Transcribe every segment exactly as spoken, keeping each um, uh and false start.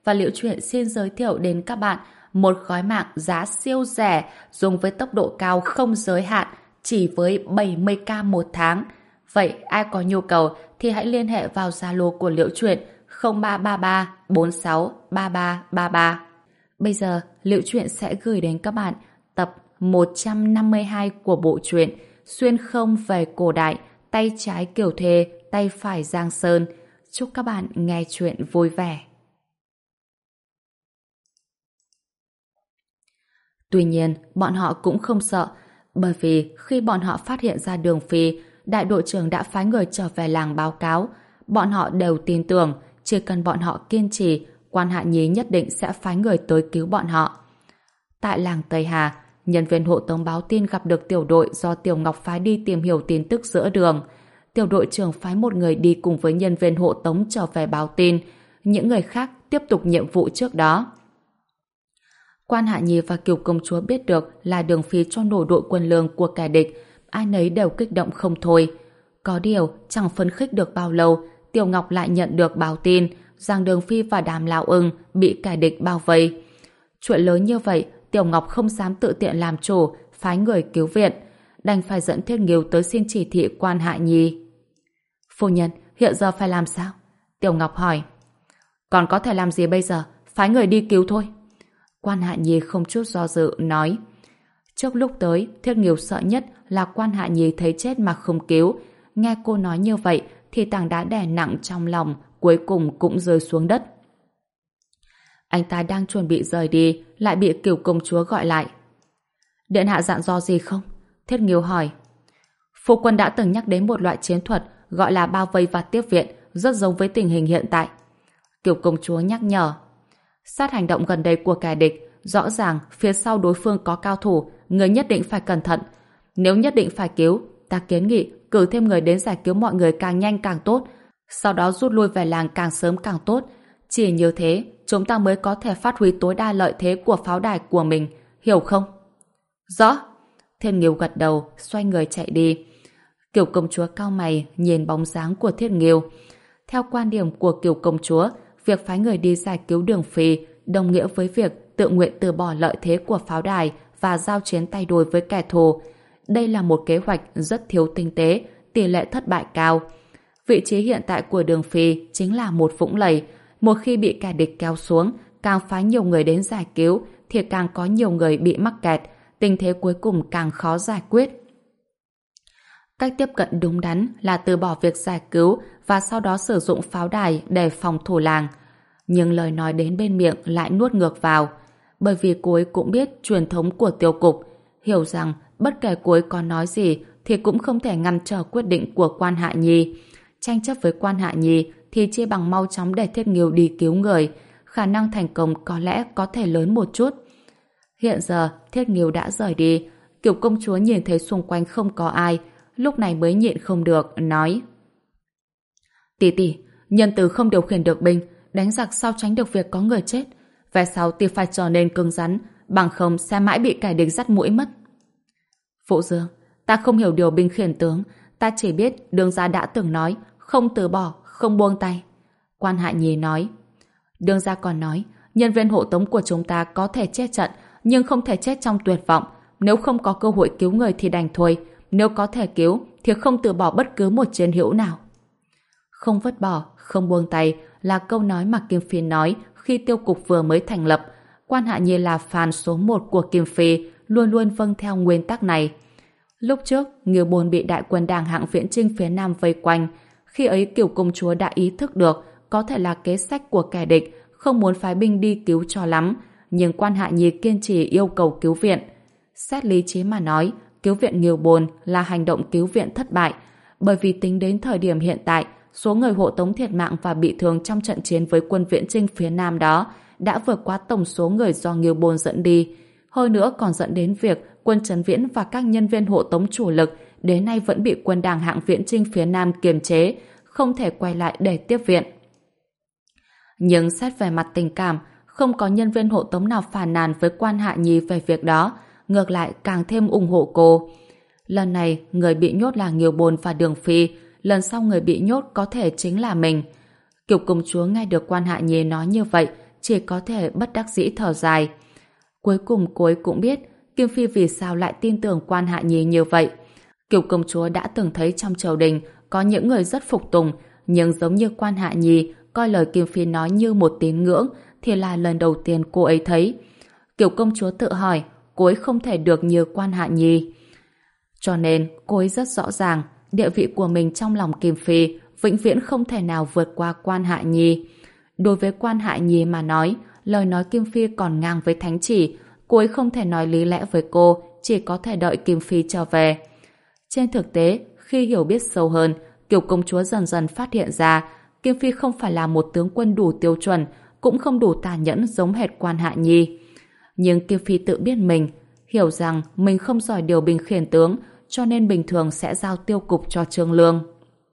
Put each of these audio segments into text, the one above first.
và Liễu Chuyện xin giới thiệu đến các bạn một gói mạng giá siêu rẻ dùng với tốc độ cao không giới hạn chỉ với bảy mươi k một tháng. Vậy ai có nhu cầu thì hãy liên hệ vào Zalo của Liễu Chuyện không ba ba ba bốn sáu ba ba ba ba. Bây giờ Liễu Chuyện sẽ gửi đến các bạn tập một trăm năm mươi hai của bộ truyện Xuyên không về cổ đại, tay trái Kiều Thê, tay phải Giang Sơn. Chúc các bạn nghe chuyện vui vẻ. Tuy nhiên, bọn họ cũng không sợ, bởi vì khi bọn họ phát hiện ra Đường Phi, đại đội trưởng đã phái người trở về làng báo cáo. Bọn họ đều tin tưởng, chỉ cần bọn họ kiên trì, Quan Hạ Nhi nhất định sẽ phái người tới cứu bọn họ. Tại làng Tây Hà, nhân viên hộ tống báo tin gặp được tiểu đội do Tiểu Ngọc phái đi tìm hiểu tin tức giữa đường. Tiểu đội trưởng phái một người đi cùng với nhân viên hộ tống trở về báo tin, những người khác tiếp tục nhiệm vụ trước đó. Quan Hạ Nhi và Kiều Công Chúa biết được là Đường Phi cho nổ đội quân lương của kẻ địch, ai nấy đều kích động không thôi. Có điều, chẳng phấn khích được bao lâu, Tiểu Ngọc lại nhận được báo tin rằng Đường Phi và Đàm Lão Ưng bị kẻ địch bao vây. Chuyện lớn như vậy, Tiểu Ngọc không dám tự tiện làm chủ, phái người cứu viện, đành phải dẫn Thiết Nghiêu tới xin chỉ thị Quan Hạ Nhi. Phu nhân, hiện giờ phải làm sao? Tiểu Ngọc hỏi. Còn có thể làm gì bây giờ? Phái người đi cứu thôi. Quan Hạ Nhi không chút do dự nói. Trước lúc tới, Thiết Nghiêu sợ nhất là Quan Hạ Nhi thấy chết mà không cứu. Nghe cô nói như vậy thì tảng đá đè nặng trong lòng cuối cùng cũng rơi xuống đất. Anh ta đang chuẩn bị rời đi, lại bị Kiều Công Chúa gọi lại. Điện hạ dặn dò gì không? Thiết Nghiêu hỏi. Phu quân đã từng nhắc đến một loại chiến thuật gọi là bao vây và tiếp viện, rất giống với tình hình hiện tại. Kiều Công Chúa nhắc nhở. Sát hành động gần đây của kẻ địch, rõ ràng phía sau đối phương có cao thủ, người nhất định phải cẩn thận. Nếu nhất định phải cứu, ta kiến nghị cử thêm người đến giải cứu mọi người càng nhanh càng tốt, sau đó rút lui về làng càng sớm càng tốt. Chỉ như thế, chúng ta mới có thể phát huy tối đa lợi thế của pháo đài của mình, hiểu không? Rõ. Thiên Nghiêu gật đầu, xoay người chạy đi. Kiều Công Chúa cau mày nhìn bóng dáng của Thiết Nghiêu. Theo quan điểm của Kiều Công Chúa, việc phái người đi giải cứu Đường Phi đồng nghĩa với việc tự nguyện từ bỏ lợi thế của pháo đài và giao chiến tay đôi với kẻ thù. Đây là một kế hoạch rất thiếu tinh tế, tỷ lệ thất bại cao. Vị trí hiện tại của Đường Phi chính là một vũng lầy. Một khi bị kẻ địch kéo xuống, càng phái nhiều người đến giải cứu thì càng có nhiều người bị mắc kẹt, tình thế cuối cùng càng khó giải quyết. Cách tiếp cận đúng đắn là từ bỏ việc giải cứu và sau đó sử dụng pháo đài để phòng thủ làng. Nhưng lời nói đến bên miệng lại nuốt ngược vào, bởi vì cô ấy cũng biết truyền thống của tiêu cục, hiểu rằng bất kể cô ấy có nói gì thì cũng không thể ngăn trở quyết định của Quan Hạ Nhi. Tranh chấp với Quan Hạ Nhi thì chia bằng mau chóng để Thiết Nghiêu đi cứu người, khả năng thành công có lẽ có thể lớn một chút. Hiện giờ Thiết Nghiêu đã rời đi, Kiều Công Chúa nhìn thấy xung quanh không có ai, lúc này mới nhịn không được, nói. Tỷ tỷ, nhân từ không điều khiển được binh, đánh giặc sao tránh được việc có người chết. Về sau tỷ phải trở nên cứng rắn, bằng không sẽ mãi bị kẻ địch dắt mũi mất. Phụ Dương, ta không hiểu điều binh khiển tướng, ta chỉ biết Đường gia đã từng nói, không từ bỏ, không buông tay. Quan Hạ Nhi nói. Đường gia còn nói, nhân viên hộ tống của chúng ta có thể chết trận, nhưng không thể chết trong tuyệt vọng. Nếu không có cơ hội cứu người thì đành thôi, nếu có thể cứu thì không từ bỏ bất cứ một chiến hữu nào. Không vứt bỏ, không buông tay là câu nói mà Kim Phi nói khi tiêu cục vừa mới thành lập. Quan Hạ Nhi là fan số một của Kim Phi, luôn luôn vâng theo nguyên tắc này. Lúc trước, Nghiêu Bôn bị đại quân Đàng Hạng viễn chinh phía Nam vây quanh. Khi ấy Kiều Công Chúa đã ý thức được có thể là kế sách của kẻ địch, không muốn phái binh đi cứu cho lắm, nhưng Quan Hạ Nhi kiên trì yêu cầu cứu viện. Xét lý trí mà nói, cứu viện Nghiêu Bôn là hành động cứu viện thất bại, bởi vì tính đến thời điểm hiện tại, số người hộ tống thiệt mạng và bị thương trong trận chiến với quân viễn chinh phía Nam đó đã vượt qua tổng số người do Nghiêu Bôn dẫn đi. Hơn nữa còn dẫn đến việc quân Trấn Viễn và các nhân viên hộ tống chủ lực đến nay vẫn bị quân Đàng Hạng viễn chinh phía Nam kiềm chế, không thể quay lại để tiếp viện. Nhưng xét về mặt tình cảm, không có nhân viên hộ tống nào phàn nàn với Quan Hạ Nhi về việc đó, ngược lại càng thêm ủng hộ cô. Lần này, người bị nhốt là Nghiêu Bôn và Đường Phi, lần sau người bị nhốt có thể chính là mình. Kiều Công Chúa nghe được Quan Hạ Nhi nói như vậy, chỉ có thể bất đắc dĩ thở dài. Cuối cùng cô ấy cũng biết Kim Phi vì sao lại tin tưởng Quan Hạ Nhi như vậy. Kiều công chúa đã từng thấy trong triều đình có những người rất phục tùng, nhưng giống như Quan Hạ Nhi coi lời Kim Phi nói như một tín ngưỡng thì là lần đầu tiên cô ấy thấy. Kiều công chúa tự hỏi cô ấy không thể được như Quan Hạ Nhi. Cho nên cô ấy rất rõ ràng địa vị của mình trong lòng Kim Phi vĩnh viễn không thể nào vượt qua Quan Hạ Nhi. Đối với Quan Hạ Nhi mà nói, lời nói Kim Phi còn ngang với thánh chỉ, cô ấy không thể nói lý lẽ với cô, chỉ có thể đợi Kim Phi trở về. Trên thực tế, khi hiểu biết sâu hơn, Kiều công chúa dần dần phát hiện ra Kim Phi không phải là một tướng quân đủ tiêu chuẩn, cũng không đủ tàn nhẫn giống hệt Quan Hạ Nhi. Nhưng Kim Phi tự biết mình, hiểu rằng mình không giỏi điều binh khiển tướng, cho nên bình thường sẽ giao tiêu cục cho Trương Lương.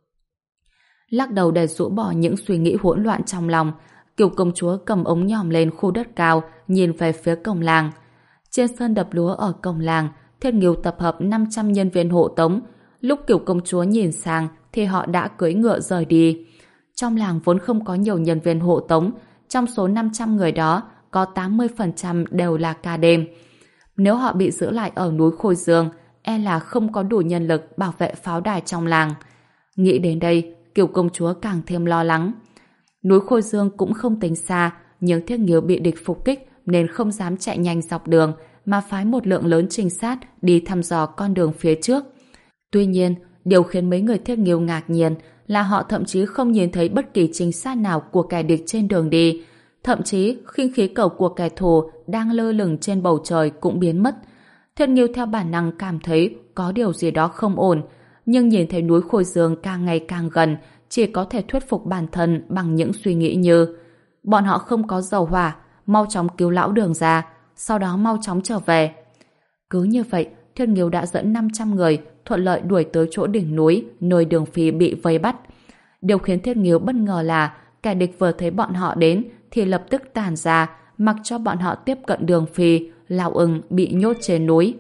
Lắc đầu để rũ bỏ những suy nghĩ hỗn loạn trong lòng, Kiều công chúa cầm ống nhòm lên khu đất cao, nhìn về phía cổng làng. Trên sân đập lúa ở cổng làng, Thiết Nghiêu tập hợp năm trăm nhân viên hộ tống. Lúc Kiều công chúa nhìn sang thì họ đã cưỡi ngựa rời đi. Trong làng vốn không có nhiều nhân viên hộ tống, trong số năm trăm người đó có tám mươi phần trăm đều là ca đêm. Nếu họ bị giữ lại ở núi Khôi Dương, e là không có đủ nhân lực bảo vệ pháo đài trong làng. Nghĩ đến đây, Kiều công chúa càng thêm lo lắng. Núi Khôi Dương cũng không tính xa, nhưng Thiết Nghiêu bị địch phục kích nên không dám chạy nhanh dọc đường, mà phái một lượng lớn trinh sát đi thăm dò con đường phía trước. Tuy nhiên, điều khiến mấy người Thiết Nghiêu ngạc nhiên là họ thậm chí không nhìn thấy bất kỳ trinh sát nào của kẻ địch trên đường đi. Thậm chí, khinh khí cầu của kẻ thù đang lơ lửng trên bầu trời cũng biến mất. Thiết Nghiêu theo bản năng cảm thấy có điều gì đó không ổn, nhưng nhìn thấy núi Khôi Dương càng ngày càng gần, chỉ có thể thuyết phục bản thân bằng những suy nghĩ như: bọn họ không có dầu hỏa, mau chóng cứu lão Đường ra, sau đó mau chóng trở về. Cứ như vậy, Thiết Nghiêu đã dẫn năm trăm người thuận lợi đuổi tới chỗ đỉnh núi nơi Đường Phi bị vây bắt. Điều khiến Thiết Nghiêu bất ngờ là kẻ địch vừa thấy bọn họ đến thì lập tức tản ra, mặc cho bọn họ tiếp cận Đường Phi. Lão Ưng bị nhốt trên núi.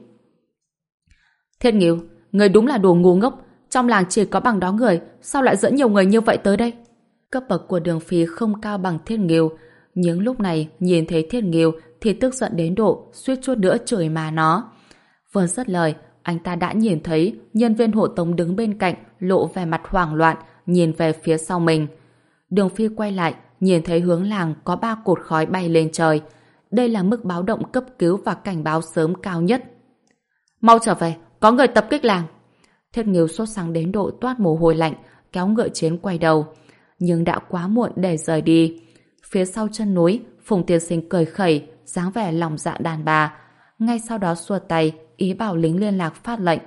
Thiết Nghiêu, người đúng là đồ ngu ngốc. Trong làng chỉ có bằng đó người, sao lại dẫn nhiều người như vậy tới đây? Cấp bậc của Đường Phi không cao bằng Thiết Nghiêu, nhưng lúc này nhìn thấy Thiết Nghiêu thì tức giận đến độ suýt chút nữa chửi mà nó. Vừa dứt lời, anh ta đã nhìn thấy nhân viên hộ tống đứng bên cạnh lộ vẻ mặt hoảng loạn, nhìn về phía sau mình. Đường Phi quay lại, nhìn thấy hướng làng có ba cột khói bay lên trời. Đây là mức báo động cấp cứu và cảnh báo sớm cao nhất. Mau trở về, có người tập kích làng. Thiết Nghiêu sốt sắng đến độ toát mồ hôi lạnh, kéo ngựa chiến quay đầu. Nhưng đã quá muộn để rời đi. Phía sau chân núi, Phùng Tiên Sinh cười khẩy, dáng vẻ lòng dạ đàn bà. Ngay sau đó xua tay, ý bảo lính liên lạc phát lệnh.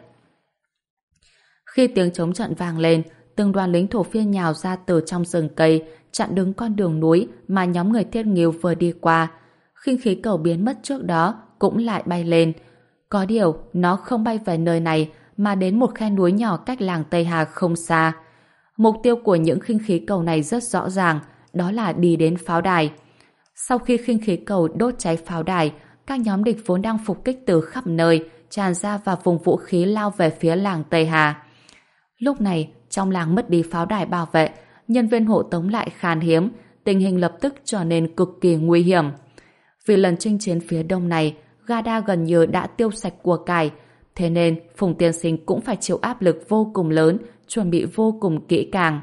Khi tiếng trống trận vang lên, từng đoàn lính thổ phiên nhào ra từ trong rừng cây, chặn đứng con đường núi mà nhóm người Thiết Nghiêu vừa đi qua. Khinh khí cầu biến mất trước đó cũng lại bay lên. Có điều, nó không bay về nơi này mà đến một khe núi nhỏ cách làng Tây Hà không xa. Mục tiêu của những khinh khí cầu này rất rõ ràng, đó là đi đến pháo đài. Sau khi khinh khí cầu đốt cháy pháo đài, các nhóm địch vốn đang phục kích từ khắp nơi, tràn ra vào vùng vũ khí lao về phía làng Tây Hà. Lúc này, trong làng mất đi pháo đài bảo vệ, nhân viên hộ tống lại khan hiếm, tình hình lập tức trở nên cực kỳ nguy hiểm. Vì lần chinh chiến phía đông này, Gada gần như đã tiêu sạch của cải, thế nên Phùng Tiên Sinh cũng phải chịu áp lực vô cùng lớn, chuẩn bị vô cùng kỹ càng.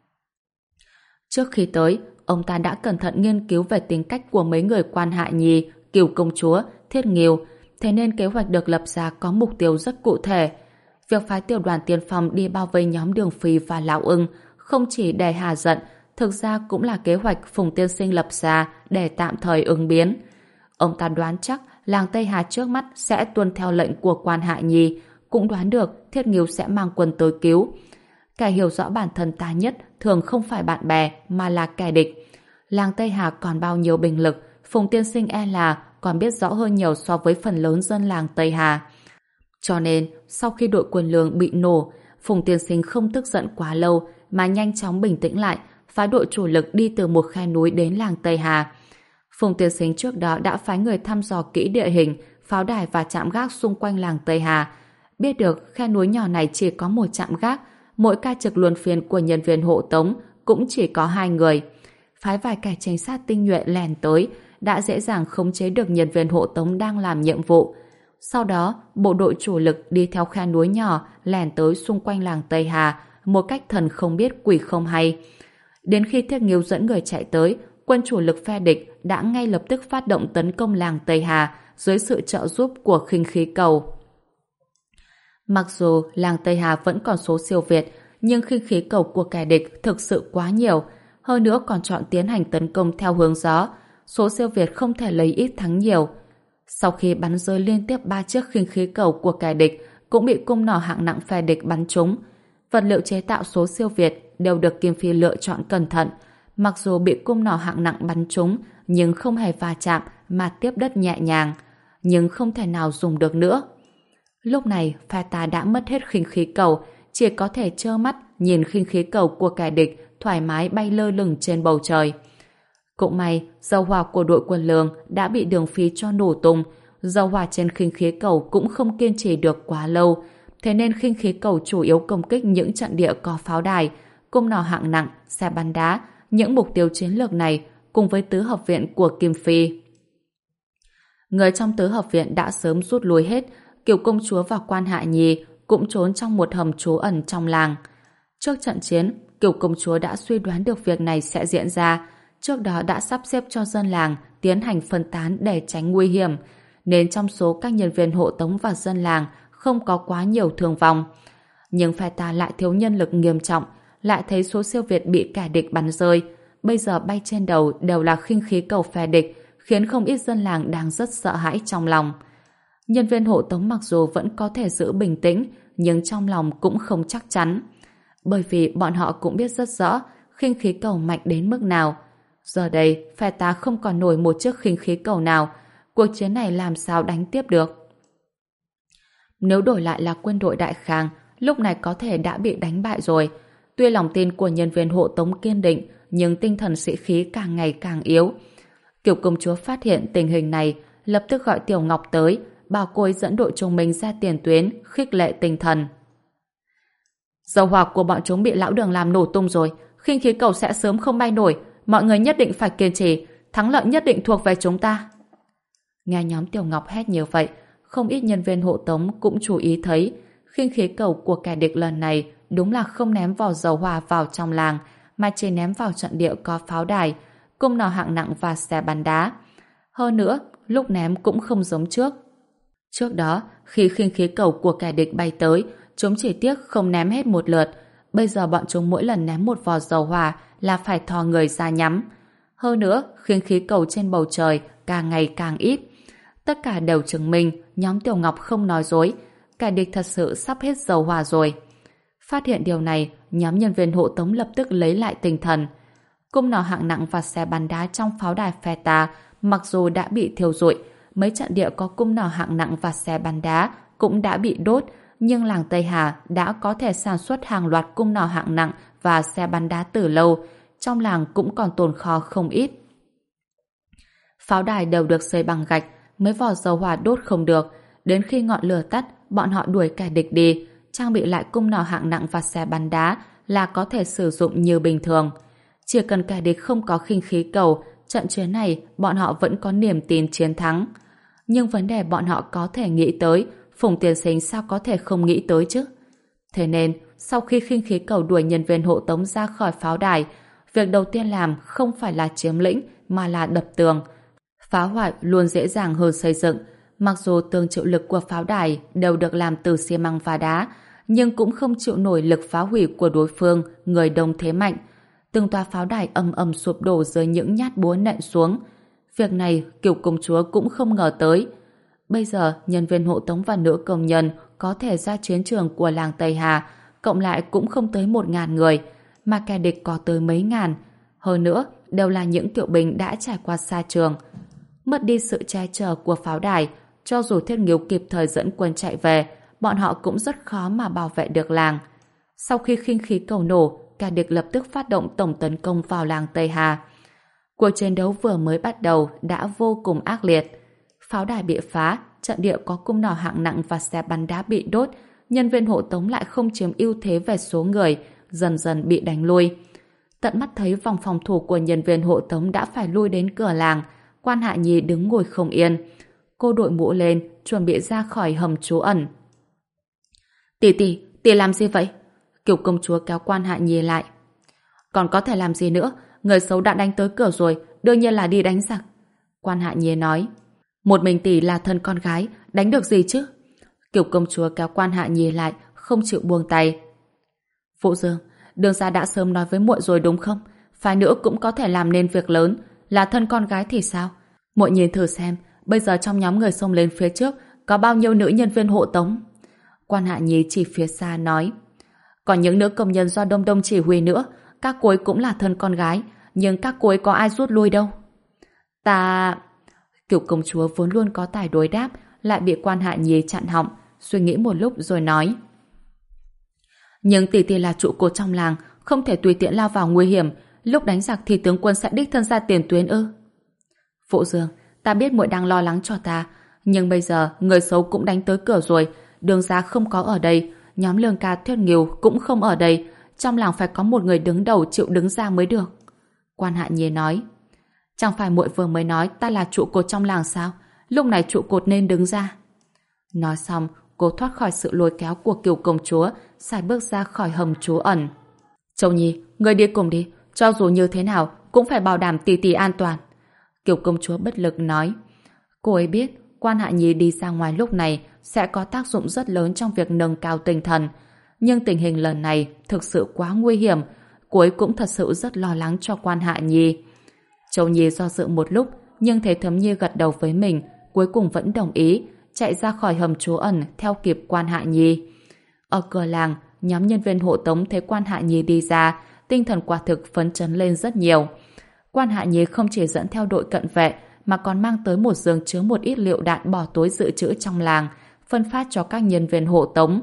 Trước khi tới, ông ta đã cẩn thận nghiên cứu về tính cách của mấy người Quan Hạ Nhi, Kiều công chúa, Thiết Nghiêu, thế nên kế hoạch được lập ra có mục tiêu rất cụ thể. Việc phái tiểu đoàn tiên phong đi bao vây nhóm Đường Phi và Lão Ưng không chỉ để hà giận, thực ra cũng là kế hoạch Phùng Tiên Sinh lập ra để tạm thời ứng biến. Ông ta đoán chắc làng Tây Hà trước mắt sẽ tuân theo lệnh của Quan Hạ Nhi, cũng đoán được Thiết Nghiêu sẽ mang quân tới cứu. Kẻ hiểu rõ bản thân ta nhất thường không phải bạn bè mà là kẻ địch. Làng Tây Hà còn bao nhiêu binh lực, Phùng Tiên Sinh e là còn biết rõ hơn nhiều so với phần lớn dân làng Tây Hà. Cho nên, sau khi đội quân lương bị nổ, Phùng Tiên Sinh không tức giận quá lâu mà nhanh chóng bình tĩnh lại, phái đội chủ lực đi từ một khe núi đến làng Tây Hà. Phùng Tiên Sinh trước đó đã phái người thăm dò kỹ địa hình, pháo đài và trạm gác xung quanh làng Tây Hà. Biết được khe núi nhỏ này chỉ có một trạm gác, mỗi ca trực luân phiên của nhân viên hộ tống cũng chỉ có hai người. phái vài kẻ trinh sát tinh nhuệ lèn tới, đã dễ dàng khống chế được nhân viên hộ tống đang làm nhiệm vụ. Sau đó, bộ đội chủ lực đi theo khe núi nhỏ lèn tới xung quanh làng Tây Hà một cách thần không biết quỷ không hay. Đến khi Thiết Nghiêu dẫn người chạy tới, quân chủ lực phe địch đã ngay lập tức phát động tấn công làng Tây Hà dưới sự trợ giúp của khinh khí cầu. Mặc dù làng Tây Hà vẫn còn số siêu việt, nhưng khinh khí cầu của kẻ địch thực sự quá nhiều, hơn nữa còn chọn tiến hành tấn công theo hướng gió. Số siêu việt không thể lấy ít thắng nhiều. Sau khi bắn rơi liên tiếp ba chiếc khinh khí cầu của kẻ địch cũng bị cung nỏ hạng nặng phe địch bắn trúng. Vật liệu chế tạo số siêu việt đều được Kim Phi lựa chọn cẩn thận. Mặc dù bị cung nỏ hạng nặng bắn trúng, nhưng không hề va chạm mà tiếp đất nhẹ nhàng, nhưng không thể nào dùng được nữa. Lúc này, phe ta đã mất hết khinh khí cầu, chỉ có thể trơ mắt nhìn khinh khí cầu của kẻ địch thoải mái bay lơ lửng trên bầu trời. Cũng may, dầu hỏa của đội quân Lương đã bị Đường Phi cho nổ tung. Dầu hỏa trên khinh khí cầu cũng không kiên trì được quá lâu, thế nên khinh khí cầu chủ yếu công kích những trận địa có pháo đài, cung nỏ hạng nặng, xe bắn đá, những mục tiêu chiến lược này cùng với tứ hợp viện của Kim Phi. Người trong tứ hợp viện đã sớm rút lui hết, Kiều công chúa và Quan Hạ Nhi cũng trốn trong một hầm trú ẩn trong làng. Trước trận chiến, Kiều công chúa đã suy đoán được việc này sẽ diễn ra, trước đó đã sắp xếp cho dân làng tiến hành phân tán để tránh nguy hiểm, nên trong số các nhân viên hộ tống và dân làng không có quá nhiều thương vong. Nhưng phe ta lại thiếu nhân lực nghiêm trọng, lại thấy số siêu việt bị kẻ địch bắn rơi, bây giờ bay trên đầu đều là khinh khí cầu phe địch, khiến không ít dân làng đang rất sợ hãi trong lòng. Nhân viên hộ tống mặc dù vẫn có thể giữ bình tĩnh, nhưng trong lòng cũng không chắc chắn. Bởi vì bọn họ cũng biết rất rõ khinh khí cầu mạnh đến mức nào. Giờ đây, phe ta không còn nổi một chiếc khinh khí cầu nào. Cuộc chiến này làm sao đánh tiếp được? Nếu đổi lại là quân đội Đại Khang, lúc này có thể đã bị đánh bại rồi. Tuy lòng tin của nhân viên hộ tống kiên định, nhưng tinh thần sĩ khí càng ngày càng yếu. Kiều công chúa phát hiện tình hình này, lập tức gọi Tiểu Ngọc tới, bảo cô ấy dẫn đội chúng mình ra tiền tuyến, khích lệ tinh thần. Dầu hỏa của bọn chúng bị lão Đường làm nổ tung rồi, khinh khí cầu sẽ sớm không bay nổi, mọi người nhất định phải kiên trì, thắng lợi nhất định thuộc về chúng ta. Nghe nhóm Tiểu Ngọc hét như vậy, không ít nhân viên hộ tống cũng chú ý thấy, khinh khí cầu của kẻ địch lần này đúng là không ném vỏ dầu hỏa vào trong làng, mà chỉ ném vào trận địa có pháo đài, cung nỏ hạng nặng và xe bắn đá. Hơn nữa, lúc ném cũng không giống trước. Trước đó, khi khinh khí cầu của kẻ địch bay tới, chúng chỉ tiếc không ném hết một lượt. Bây giờ bọn chúng mỗi lần ném một vò dầu hỏa là phải thò người ra nhắm. Hơn nữa, khinh khí cầu trên bầu trời càng ngày càng ít. Tất cả đều chứng minh nhóm Tiểu Ngọc không nói dối. Kẻ địch thật sự sắp hết dầu hỏa rồi. Phát hiện điều này, nhóm nhân viên hộ tống lập tức lấy lại tinh thần. Cung nỏ hạng nặng và xe bắn đá trong pháo đài phe ta mặc dù đã bị thiêu rụi, mấy trận địa có cung nỏ hạng nặng và xe bắn đá cũng đã bị đốt, nhưng làng Tây Hà đã có thể sản xuất hàng loạt cung nỏ hạng nặng và xe bắn đá từ lâu, trong làng cũng còn tồn kho không ít. Pháo đài đều được xây bằng gạch, mấy vò dầu hỏa đốt không được, đến khi ngọn lửa tắt, bọn họ đuổi kẻ địch đi, trang bị lại cung nỏ hạng nặng và xe bắn đá là có thể sử dụng như bình thường. Chỉ cần kẻ địch không có khinh khí cầu, trận chiến này bọn họ vẫn có niềm tin chiến thắng. Nhưng vấn đề bọn họ có thể nghĩ tới, Phùng tiên sinh sao có thể không nghĩ tới chứ? Thế nên, sau khi khinh khí cầu đuổi nhân viên hộ tống ra khỏi pháo đài, việc đầu tiên làm không phải là chiếm lĩnh mà là đập tường. Phá hoại luôn dễ dàng hơn xây dựng. Mặc dù tường chịu lực của pháo đài đều được làm từ xi măng và đá, nhưng cũng không chịu nổi lực phá hủy của đối phương, người đông thế mạnh. Từng tòa pháo đài ầm ầm sụp đổ dưới những nhát búa nện xuống. Việc này Kiều công chúa cũng không ngờ tới. Bây giờ nhân viên hộ tống và nữ công nhân có thể ra chiến trường của làng Tây Hà, cộng lại cũng không tới một ngàn người, mà kẻ địch có tới mấy ngàn. Hơn nữa, đều là những tiểu binh đã trải qua xa trường. Mất đi sự che chở của pháo đài, cho dù Thiết Nghiêu kịp thời dẫn quân chạy về, bọn họ cũng rất khó mà bảo vệ được làng. Sau khi khinh khí cầu nổ, kẻ địch lập tức phát động tổng tấn công vào làng Tây Hà. Cuộc chiến đấu vừa mới bắt đầu đã vô cùng ác liệt. Pháo đài bị phá, trận địa có cung nỏ hạng nặng và xe bắn đá bị đốt, nhân viên hộ tống lại không chiếm ưu thế về số người, dần dần bị đánh lui. Tận mắt thấy vòng phòng thủ của nhân viên hộ tống đã phải lui đến cửa làng, Quan Hạ Nhi đứng ngồi không yên. Cô đội mũ lên, chuẩn bị ra khỏi hầm trú ẩn. Tỷ tỷ, tỷ làm gì vậy? Kiều công chúa kéo Quan Hạ Nhi lại. Còn có thể làm gì nữa? Người xấu đã đánh tới cửa rồi, đương nhiên là đi đánh giặc. Quan Hạ Nhi nói. Một mình tỷ là thân con gái, đánh được gì chứ? Kiều công chúa kéo Quan Hạ Nhi lại, không chịu buông tay. Phụ Dương, đường gia đã sớm nói với muội rồi đúng không? Phái nữ cũng có thể làm nên việc lớn, là thân con gái thì sao? Muội nhìn thử xem, bây giờ trong nhóm người xông lên phía trước có bao nhiêu nữ nhân viên hộ tống? Quan Hạ Nhi chỉ phía xa nói. Còn những nữ công nhân do Đông Đông chỉ huy nữa, các cô ấy cũng là thân con gái, nhưng các cô ấy có ai rút lui đâu. Ta... Kiều công chúa vốn luôn có tài đối đáp, lại bị Quan Hạ Nhi chặn họng, suy nghĩ một lúc rồi nói. Nhưng tỷ tỷ là trụ cột trong làng, không thể tùy tiện lao vào nguy hiểm, lúc đánh giặc thì tướng quân sẽ đích thân ra tiền tuyến ư? Phụ Dương, ta biết muội đang lo lắng cho ta, nhưng bây giờ người xấu cũng đánh tới cửa rồi, đường gia không có ở đây, nhóm Lương Ca Thuyết Nghiêu cũng không ở đây, trong làng phải có một người đứng đầu chịu đứng ra mới được. Quan Hạ Nhi nói. Chẳng phải muội vừa mới nói ta là trụ cột trong làng sao? Lúc này trụ cột nên đứng ra. Nói xong, cô thoát khỏi sự lôi kéo của Kiều công chúa, xài bước ra khỏi hầm trú ẩn. Châu Nhi, ngươi đi cùng đi, cho dù như thế nào cũng phải bảo đảm tỷ tỷ an toàn. Kiều công chúa bất lực nói. Cô ấy biết Quan Hạ Nhi đi ra ngoài lúc này sẽ có tác dụng rất lớn trong việc nâng cao tinh thần, nhưng tình hình lần này thực sự quá nguy hiểm, cô ấy cũng thật sự rất lo lắng cho Quan Hạ Nhi. Châu Nhi do dự một lúc, nhưng thấy Thấm Nhi gật đầu với mình, cuối cùng vẫn đồng ý, chạy ra khỏi hầm trú ẩn theo kịp Quan Hạ Nhi. Ở cửa làng, nhóm nhân viên hộ tống thấy Quan Hạ Nhi đi ra, tinh thần quả thực phấn chấn lên rất nhiều. Quan Hạ Nhi không chỉ dẫn theo đội cận vệ, mà còn mang tới một giường chứa một ít liệu đạn bỏ túi dự trữ trong làng, phân phát cho các nhân viên hộ tống.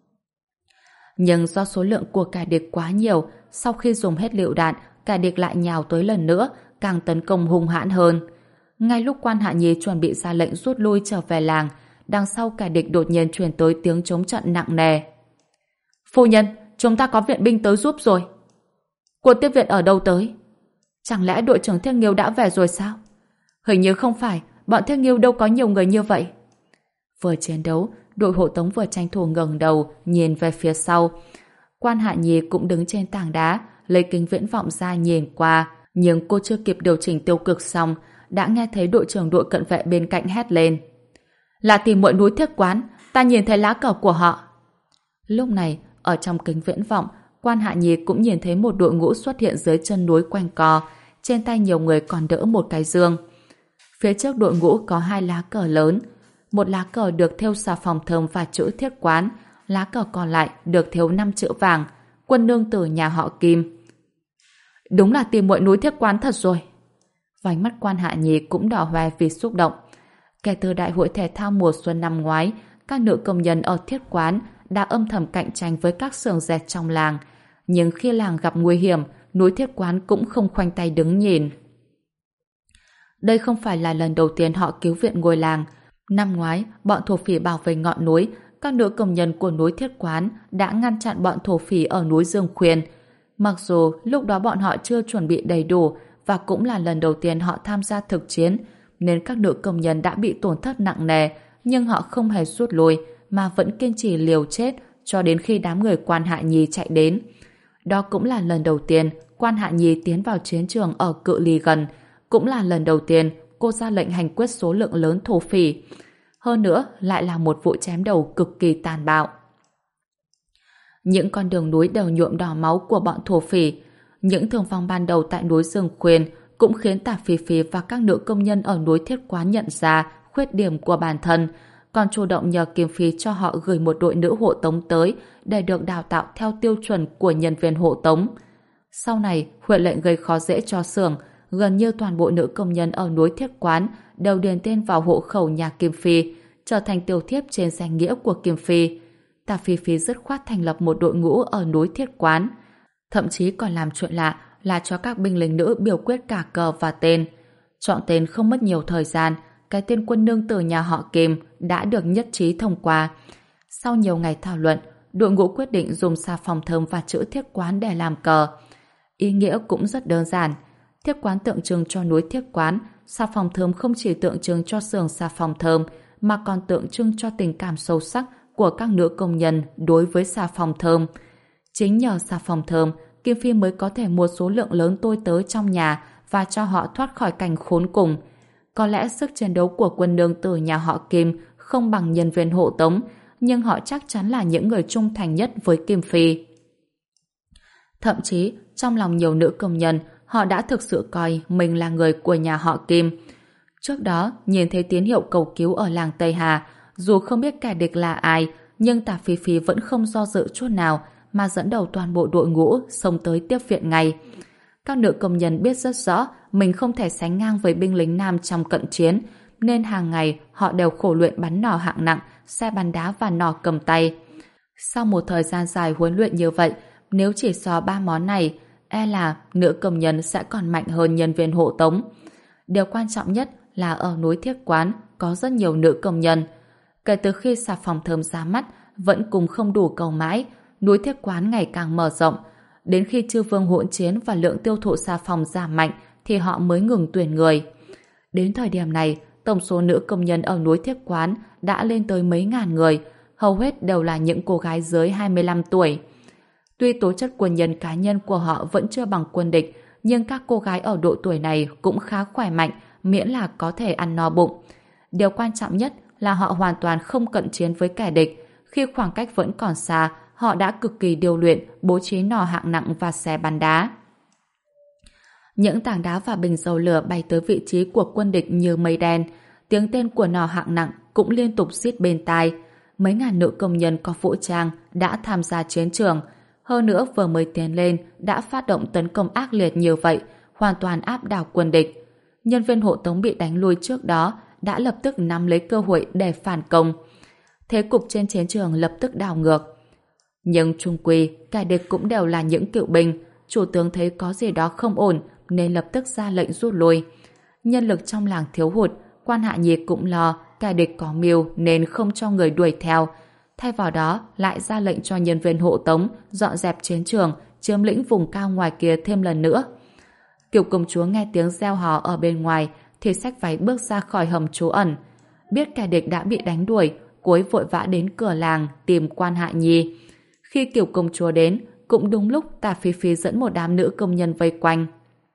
Nhưng do số lượng của kẻ địch quá nhiều, sau khi dùng hết liệu đạn, kẻ địch lại nhào tới lần nữa, càng tấn công hung hãn hơn. Ngay lúc Quan Hạ Nhi chuẩn bị ra lệnh rút lui trở về làng, đằng sau kẻ địch đột nhiên truyền tới tiếng chống trận nặng nề. Phu nhân, chúng ta có viện binh tới giúp rồi. Cuộc tiếp viện ở đâu tới? Chẳng lẽ đội trưởng Thiết Nghiêu đã về rồi sao? Hình như không phải, bọn Thiết Nghiêu đâu có nhiều người như vậy. Vừa chiến đấu, đội hộ tống vừa tranh thủ ngẩng đầu nhìn về phía sau. Quan Hạ Nhi cũng đứng trên tảng đá, lấy kính viễn vọng ra nhìn qua, nhưng cô chưa kịp điều chỉnh tiêu cực xong, đã nghe thấy đội trưởng đội cận vệ bên cạnh hét lên. Là tìm muội núi Thiết Quán, ta nhìn thấy lá cờ của họ. Lúc này, ở trong kính viễn vọng, Quan Hạ Nhi cũng nhìn thấy một đội ngũ xuất hiện dưới chân núi quanh co, trên tay nhiều người còn đỡ một cái dương. Phía trước đội ngũ có hai lá cờ lớn, một lá cờ được thêu xà phòng thơm và chữ Thiết Quán, lá cờ còn lại được thêu năm chữ vàng, quân nương tử nhà họ Kim. Đúng là tìm muội núi Thiết Quán thật rồi. Vành mắt Quan Hạ Nhi cũng đỏ hoe vì xúc động. Kể từ đại hội thể thao mùa xuân năm ngoái, các nữ công nhân ở Thiết Quán đã âm thầm cạnh tranh với các xưởng dệt trong làng. Nhưng khi làng gặp nguy hiểm, núi Thiết Quán cũng không khoanh tay đứng nhìn. Đây không phải là lần đầu tiên họ cứu viện ngôi làng. Năm ngoái, bọn thổ phỉ bảo vệ ngọn núi, các nữ công nhân của núi Thiết Quán đã ngăn chặn bọn thổ phỉ ở núi Dương Khuyên. Mặc dù lúc đó bọn họ chưa chuẩn bị đầy đủ và cũng là lần đầu tiên họ tham gia thực chiến, nên các nữ công nhân đã bị tổn thất nặng nề, nhưng họ không hề rút lui mà vẫn kiên trì liều chết cho đến khi đám người Quan Hạ Nhi chạy đến. Đó cũng là lần đầu tiên Quan Hạ Nhi tiến vào chiến trường ở cự ly gần, cũng là lần đầu tiên cô ra lệnh hành quyết số lượng lớn thổ phỉ. Hơn nữa, lại là một vụ chém đầu cực kỳ tàn bạo. Những con đường núi đều nhuộm đỏ máu của bọn thổ phỉ. Những thương vong ban đầu tại núi Dương Khuyên cũng khiến Tả Phi Phi và các nữ công nhân ở núi Thiết Quán nhận ra khuyết điểm của bản thân, còn chủ động nhờ Kim Phi cho họ gửi một đội nữ hộ tống tới để được đào tạo theo tiêu chuẩn của nhân viên hộ tống. Sau này, huệ lệnh gây khó dễ cho xưởng, gần như toàn bộ nữ công nhân ở núi Thiết Quán đều điền tên vào hộ khẩu nhà Kim Phi, trở thành tiểu thiếp trên danh nghĩa của Kim Phi. Tả Phi Phi dứt khoát thành lập một đội ngũ ở núi Thiết Quán, thậm chí còn làm chuyện lạ là cho các binh lính nữ biểu quyết cả cờ và tên. Chọn tên không mất nhiều thời gian, cái tên quân nương tử nhà họ Kim đã được nhất trí thông qua. Sau nhiều ngày thảo luận, đội ngũ quyết định dùng xà phòng thơm và chữ Thiết Quán để làm cờ. Ý nghĩa cũng rất đơn giản. Thiết quán tượng trưng cho núi thiết quán, xà phòng thơm không chỉ tượng trưng cho xưởng xà phòng thơm, mà còn tượng trưng cho tình cảm sâu sắc của các nữ công nhân đối với xà phòng thơm. Chính nhờ xà phòng thơm, Kim Phi mới có thể mua số lượng lớn tôi tớ trong nhà và cho họ thoát khỏi cảnh khốn cùng. Có lẽ sức chiến đấu của quân nương tử nhà họ Kim không bằng nhân viên hộ tống, nhưng họ chắc chắn là những người trung thành nhất với Kim Phi. Thậm chí, trong lòng nhiều nữ công nhân, họ đã thực sự coi mình là người của nhà họ Kim. Trước đó, nhìn thấy tín hiệu cầu cứu ở làng Tây Hà, dù không biết kẻ địch là ai, nhưng Tả Phi Phi vẫn không do dự chút nào mà dẫn đầu toàn bộ đội ngũ xông tới tiếp viện ngay. Các nữ công nhân biết rất rõ mình không thể sánh ngang với binh lính nam trong cận chiến, nên hàng ngày họ đều khổ luyện bắn nỏ hạng nặng, xe bắn đá và nỏ cầm tay. Sau một thời gian dài huấn luyện như vậy, nếu chỉ so ba món này, e là nữ công nhân sẽ còn mạnh hơn nhân viên hộ tống. Điều quan trọng nhất là ở núi Thiết Quán có rất nhiều nữ công nhân. Kể từ khi xà phòng thơm ra mắt, vẫn cùng không đủ cầu mãi, núi Thiết Quán ngày càng mở rộng. Đến khi chư vương hỗn chiến và lượng tiêu thụ xà phòng giảm mạnh thì họ mới ngừng tuyển người. Đến thời điểm này, tổng số nữ công nhân ở núi Thiết Quán đã lên tới mấy ngàn người, hầu hết đều là những cô gái dưới hai mươi lăm tuổi. Tuy tố chất quân nhân cá nhân của họ vẫn chưa bằng quân địch, nhưng các cô gái ở độ tuổi này cũng khá khỏe mạnh, miễn là có thể ăn no bụng. Điều quan trọng nhất là họ hoàn toàn không cận chiến với kẻ địch. Khi khoảng cách vẫn còn xa, họ đã cực kỳ điều luyện, bố trí nỏ hạng nặng và xe bắn đá. Những tảng đá và bình dầu lửa bay tới vị trí của quân địch như mây đen. Tiếng tên của nỏ hạng nặng cũng liên tục rít bên tai. Mấy ngàn nữ công nhân có vũ trang đã tham gia chiến trường. Hơn nữa vừa mới tiến lên đã phát động tấn công ác liệt như vậy, hoàn toàn áp đảo quân địch. Nhân viên hộ tống bị đánh lui trước đó đã lập tức nắm lấy cơ hội để phản công. Thế cục trên chiến trường lập tức đảo ngược. Nhưng chung quy, kẻ địch cũng đều là những cựu binh. Chủ tướng thấy có gì đó không ổn nên lập tức ra lệnh rút lui. Nhân lực trong làng thiếu hụt, Quan Hạ Nhi cũng lo kẻ địch có mưu nên không cho người đuổi theo. Thay vào đó lại ra lệnh cho nhân viên hộ tống dọn dẹp chiến trường, chiếm lĩnh vùng cao ngoài kia thêm lần nữa. Kiều công chúa nghe tiếng reo hò ở bên ngoài thì xách váy bước ra khỏi hầm trú ẩn. Biết kẻ địch đã bị đánh đuổi, cô ấy vội vã đến cửa làng tìm Quan Hạ Nhi. Khi Kiều công chúa đến, cũng đúng lúc Tả Phi Phi dẫn một đám nữ công nhân vây quanh.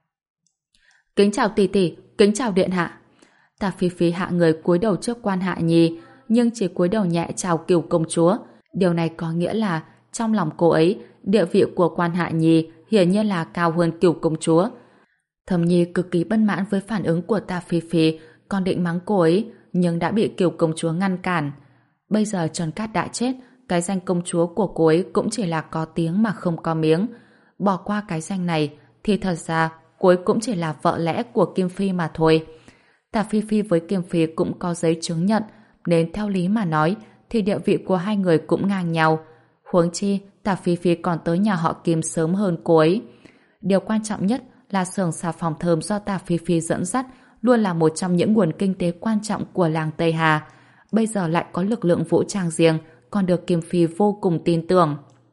Kính chào tỷ tỷ, kính chào điện hạ. Tả Phi Phi hạ người cúi đầu trước Quan Hạ Nhi, nhưng chỉ cúi đầu nhẹ chào Kiều công chúa. Điều này có nghĩa là trong lòng cô ấy, địa vị của Quan Hạ Nhi hiển nhiên là cao hơn Kiều công chúa. Thẩm Nhi cực kỳ bất mãn với phản ứng của Tả Phi Phi, còn định mắng cô ấy, nhưng đã bị Kiều công chúa ngăn cản. Bây giờ Trần Cát đã chết, cái danh công chúa của cô ấy cũng chỉ là có tiếng mà không có miếng. Bỏ qua cái danh này thì thật ra cô ấy cũng chỉ là vợ lẽ của Kim Phi mà thôi. Tả Phi Phi với Kim Phi cũng có giấy chứng nhận, nên theo lý mà nói thì địa vị của hai người cũng ngang nhau. Huống chi Tả Phi Phi còn tới nhà họ Kim sớm hơn cô ấy. Điều quan trọng nhất là xưởng xà phòng thơm do Tả Phi Phi dẫn dắt luôn là một trong những nguồn kinh tế quan trọng của làng Tây Hà. Bây giờ lại có lực lượng vũ trang riêng, còn được Kim Phi vô cùng tin tưởng.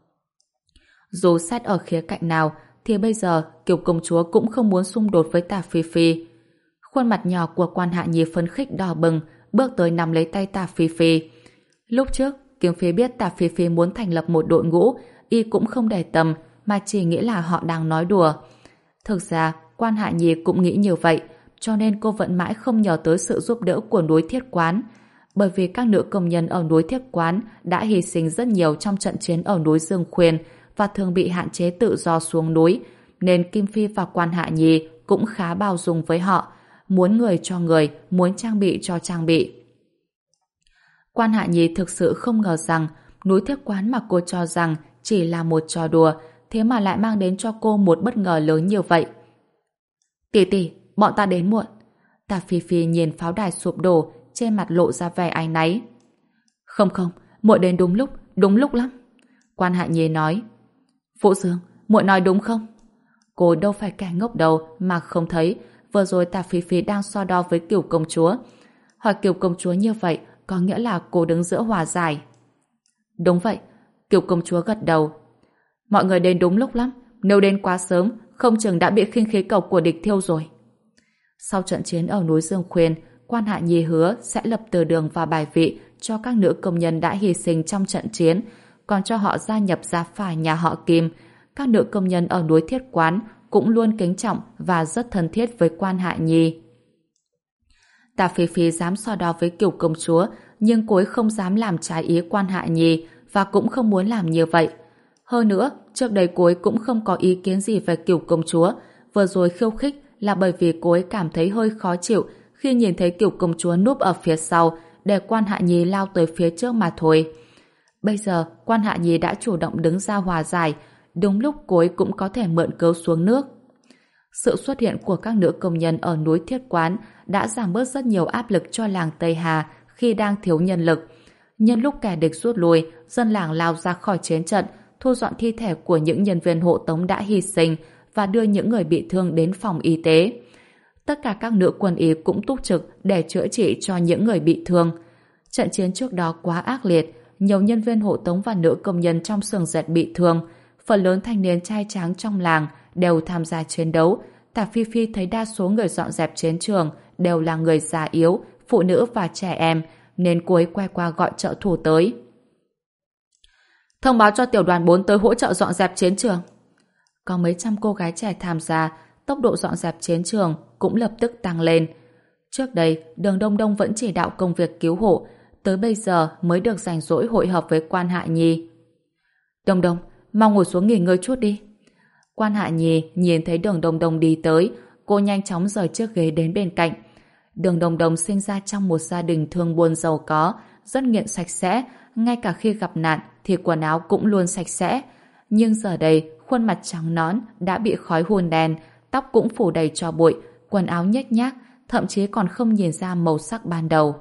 Dù xét ở khía cạnh nào thì bây giờ Kiều công chúa cũng không muốn xung đột với Tả Phi Phi. Khuôn mặt nhỏ của Quan Hạ Nhi phấn khích đỏ bừng, bước tới nắm lấy tay Tả Phi Phi. Lúc trước, Kim Phi biết Tả Phi Phi muốn thành lập một đội ngũ, y cũng không để tâm, mà chỉ nghĩ là họ đang nói đùa. Thực ra, Quan Hạ Nhi cũng nghĩ như vậy, cho nên cô vẫn mãi không nhờ tới sự giúp đỡ của núi Thiết Quán. Bởi vì các nữ công nhân ở núi Thiết Quán đã hy sinh rất nhiều trong trận chiến ở núi Dương Khuyên và thường bị hạn chế tự do xuống núi, nên Kim Phi và Quan Hạ Nhi cũng khá bao dung với họ, muốn người cho người, muốn trang bị cho trang bị. Quan Hạ Nhi thực sự không ngờ rằng núi Thiết Quán mà cô cho rằng chỉ là một trò đùa, thế mà lại mang đến cho cô một bất ngờ lớn như vậy. Tỷ tỷ, bọn ta đến muộn. Tả Phi Phi nhìn pháo đài sụp đổ, trên mặt lộ ra vẻ áy náy. Không không, muội đến đúng lúc, đúng lúc lắm. Quan Hạ Nhi nói. Phụ Dương, muội nói đúng không? Cô đâu phải kẻ ngốc đầu mà không thấy vừa rồi Tả Phi Phi đang so đo với Kiều công chúa. Hỏi Kiều công chúa như vậy có nghĩa là cô đứng giữa hòa giải. Đúng vậy, Kiều công chúa gật đầu. Mọi người đến đúng lúc lắm, nếu đến quá sớm không chừng đã bị khinh khí cầu của địch thiêu rồi. Sau trận chiến ở núi Dương Khuyên, Quan Hạ Nhi hứa sẽ lập từ đường và bài vị cho các nữ công nhân đã hy sinh trong trận chiến, còn cho họ gia nhập gia phả nhà họ Kim. Các nữ công nhân ở núi Thiết Quán cũng luôn kính trọng và rất thân thiết với Quan Hạ Nhi. Tả Phi Phi dám so đo với Cửu công chúa, nhưng cô ấy không dám làm trái ý Quan Hạ Nhi và cũng không muốn làm như vậy. Hơn nữa, trước đây cô ấy cũng không có ý kiến gì về Cửu công chúa, vừa rồi khiêu khích là bởi vì cô ấy cảm thấy hơi khó chịu khi nhìn thấy Cửu công chúa núp ở phía sau để Quan Hạ Nhi lao tới phía trước mà thôi. Bây giờ, Quan Hạ Nhi đã chủ động đứng ra hòa giải, đúng lúc cô ấy cũng có thể mượn cớ xuống nước. Sự xuất hiện của các nữ công nhân ở núi Thiết Quán đã giảm bớt rất nhiều áp lực cho làng Tây Hà khi đang thiếu nhân lực. Nhân lúc kẻ địch rút lui, dân làng lao ra khỏi chiến trận, thu dọn thi thể của những nhân viên hộ tống đã hy sinh và đưa những người bị thương đến phòng y tế. Tất cả các nữ quân y cũng túc trực để chữa trị cho những người bị thương. Trận chiến trước đó quá ác liệt, nhiều nhân viên hộ tống và nữ công nhân trong xưởng dệt bị thương. Phần lớn thanh niên trai tráng trong làng đều tham gia chiến đấu. Tả Phi Phi thấy đa số người dọn dẹp chiến trường đều là người già yếu, phụ nữ và trẻ em, nên cô ấy quay qua gọi trợ thủ tới. Thông báo cho tiểu đoàn bốn tới hỗ trợ dọn dẹp chiến trường. Có mấy trăm cô gái trẻ tham gia, tốc độ dọn dẹp chiến trường cũng lập tức tăng lên. Trước đây, Đường Đông Đông vẫn chỉ đạo công việc cứu hộ, tới bây giờ mới được rảnh rỗi hội họp với Quan Hạ Nhi. Đông Đông, mau ngồi xuống nghỉ ngơi chút đi. Quan Hạ Nhi nhìn thấy Đường Đông Đông đi tới, cô nhanh chóng rời chiếc ghế đến bên cạnh. Đường Đông Đông sinh ra trong một gia đình thương buôn giàu có, rất nghiện sạch sẽ, ngay cả khi gặp nạn thì quần áo cũng luôn sạch sẽ. Nhưng giờ đây, khuôn mặt trắng nõn đã bị khói hun đen, tóc cũng phủ đầy tro bụi, quần áo nhếch nhác, thậm chí còn không nhìn ra màu sắc ban đầu.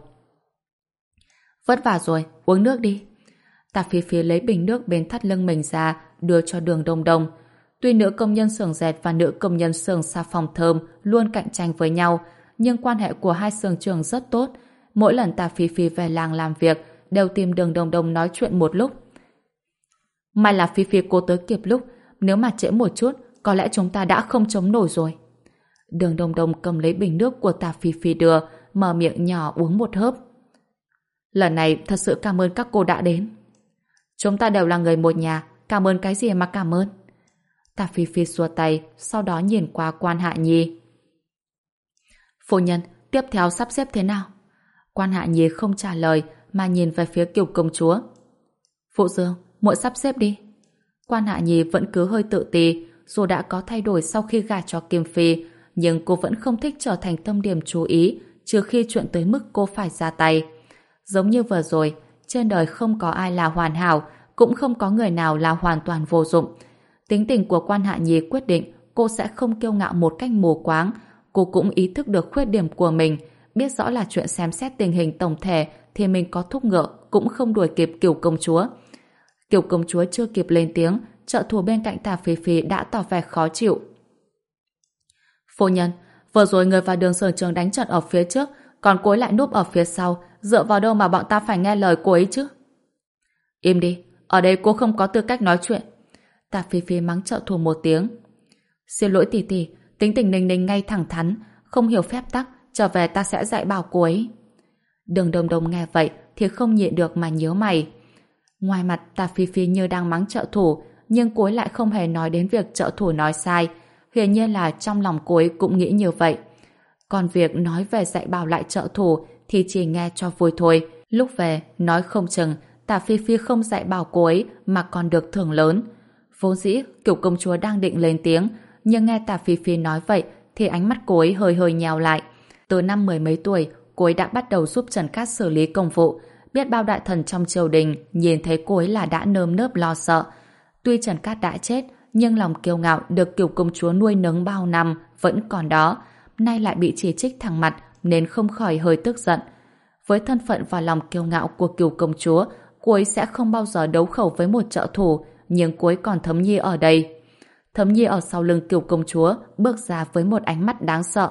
Vất vả rồi, uống nước đi. Tả Phi Phi lấy bình nước bên thắt lưng mình ra, đưa cho Đường Đông Đông. Tuy nữ công nhân xưởng dệt và nữ công nhân xưởng xà phòng thơm luôn cạnh tranh với nhau, nhưng quan hệ của hai xưởng trường rất tốt. Mỗi lần Tả Phi Phi về làng làm việc, đều tìm Đường Đông Đông nói chuyện một lúc. May là Phi Phi cô tới kịp lúc, nếu mà trễ một chút, có lẽ chúng ta đã không chống nổi rồi. Đường Đông Đông cầm lấy bình nước của Tả Phi Phi đưa, mở miệng nhỏ uống một hớp. Lần này thật sự cảm ơn các cô đã đến. Chúng ta đều là người một nhà, cảm ơn cái gì mà cảm ơn. Tả Phi Phi xua tay, sau đó nhìn qua Quan Hạ Nhi. Phu nhân, tiếp theo sắp xếp thế nào? Quan Hạ Nhi không trả lời, mà nhìn về phía Kiều công chúa. Phụ Dương, muội sắp xếp đi. Quan Hạ Nhi vẫn cứ hơi tự ti, dù đã có thay đổi sau khi gả cho Kim Phi, nhưng cô vẫn không thích trở thành tâm điểm chú ý, trừ khi chuyện tới mức cô phải ra tay. Giống như vừa rồi, trên đời không có ai là hoàn hảo, cũng không có người nào là hoàn toàn vô dụng. Tính tình của Quan Hạ Nhi quyết định cô sẽ không kiêu ngạo một cách mù quáng. Cô cũng ý thức được khuyết điểm của mình, biết rõ là chuyện xem xét tình hình tổng thể thì mình có thúc ngựa cũng không đuổi kịp Kiều công chúa. Kiều công chúa chưa kịp lên tiếng, trợ thủ bên cạnh Tả Phi Phi đã tỏ vẻ khó chịu. Phu nhân, vừa rồi người và Đường Sở Trường đánh trận ở phía trước, còn cô ấy lại núp ở phía sau, dựa vào đâu mà bọn ta phải nghe lời cô ấy chứ? Im đi, ở đây cô không có tư cách nói chuyện. Tả Phi Phi mắng trợ thủ một tiếng. Xin lỗi tỷ tỷ, tính tình Ninh Ninh ngay thẳng thắn, không hiểu phép tắc, trở về ta sẽ dạy bảo cô ấy. Đường Đông Đông nghe vậy thì không nhịn được mà nhíu mày. Ngoài mặt Tả Phi Phi như đang mắng trợ thủ, nhưng cô ấy lại không hề nói đến việc trợ thủ nói sai. Hiển nhiên là trong lòng cô ấy cũng nghĩ như vậy. Còn việc nói về dạy bảo lại trợ thủ thì chỉ nghe cho vui thôi. Lúc về, nói không chừng Tả Phi Phi không dạy bảo cô ấy mà còn được thưởng lớn. Vốn dĩ, Kiều công chúa đang định lên tiếng, nhưng nghe Tả Phi Phi nói vậy thì ánh mắt cô ấy hơi hơi nhèo lại. Từ năm mười mấy tuổi, cô ấy đã bắt đầu giúp Trần Cát xử lý công vụ. Biết bao đại thần trong triều đình nhìn thấy cô ấy là đã nơm nớp lo sợ. Tuy Trần Cát đã chết, nhưng lòng kiêu ngạo được Kiều công chúa nuôi nấng bao năm vẫn còn đó. Nay lại bị chỉ trích thẳng mặt nên không khỏi hơi tức giận. Với thân phận và lòng kiêu ngạo của Kiều công chúa, cô ấy sẽ không bao giờ đấu khẩu với một trợ thủ, nhưng cô ấy còn Thấm Nhi ở đây. Thấm Nhi ở sau lưng Kiều công chúa bước ra với một ánh mắt đáng sợ.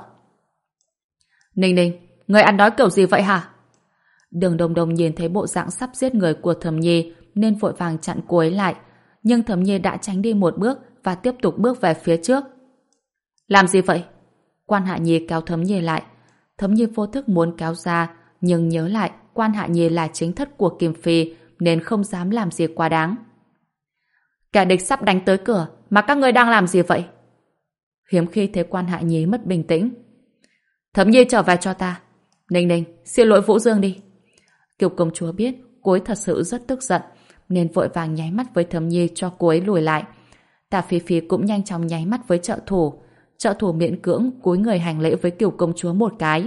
Ninh Ninh, người ăn nói kiểu gì vậy hả? Đường Đông Đông nhìn thấy bộ dạng sắp giết người của Thấm Nhi nên vội vàng chặn cô ấy lại, nhưng Thấm Nhi đã tránh đi một bước và tiếp tục bước về phía trước. Làm gì vậy? Quan Hạ Nhi kéo Thấm Nhi lại. Thấm Nhi vô thức muốn kéo ra, nhưng nhớ lại Quan Hạ Nhi là chính thất của Kim Phi nên không dám làm gì quá đáng. Kẻ địch sắp đánh tới cửa mà các ngươi đang làm gì vậy? Hiếm khi thấy Quan Hạ Nhi mất bình tĩnh. Thấm Nhi trở về cho ta. Ninh Ninh, xin lỗi Vũ Dương đi. Kiều công chúa biết cô ấy thật sự rất tức giận nên vội vàng nháy mắt với Thấm Nhi cho cô ấy lùi lại. Tả Phi Phi cũng nhanh chóng nháy mắt với trợ thủ. Trợ thủ miễn cưỡng cúi người hành lễ với Kiều công chúa một cái.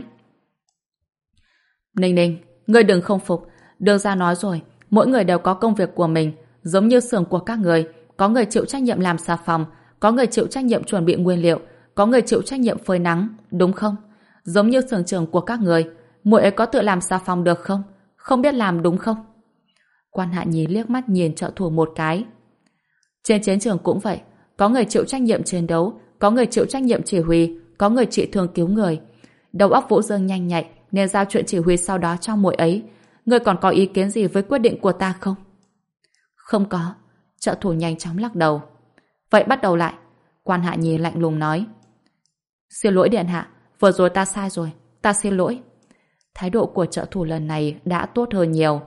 Ninh Ninh, ngươi đừng không phục. Đường ra nói rồi, mỗi người đều có công việc của mình, giống như xưởng của các người. Có người chịu trách nhiệm làm xà phòng, có người chịu trách nhiệm chuẩn bị nguyên liệu, có người chịu trách nhiệm phơi nắng, đúng không? Giống như xưởng trưởng của các người, muội ấy có tự làm xà phòng được không? Không biết làm đúng không? Quan Hạ Nhi liếc mắt nhìn trợ thủ một cái. Trên chiến trường cũng vậy, có người chịu trách nhiệm chiến đấu, có người chịu trách nhiệm chỉ huy, có người trị thương cứu người. Đầu óc Vũ Dương nhanh nhạy nên giao chuyện chỉ huy sau đó cho muội ấy. Ngươi còn có ý kiến gì với quyết định của ta không? Không có. Trợ thủ nhanh chóng lắc đầu. Vậy bắt đầu lại. Quan Hạ Nhi lạnh lùng nói. Xin lỗi điện hạ, vừa rồi ta sai rồi, ta xin lỗi. Thái độ của trợ thủ lần này đã tốt hơn nhiều.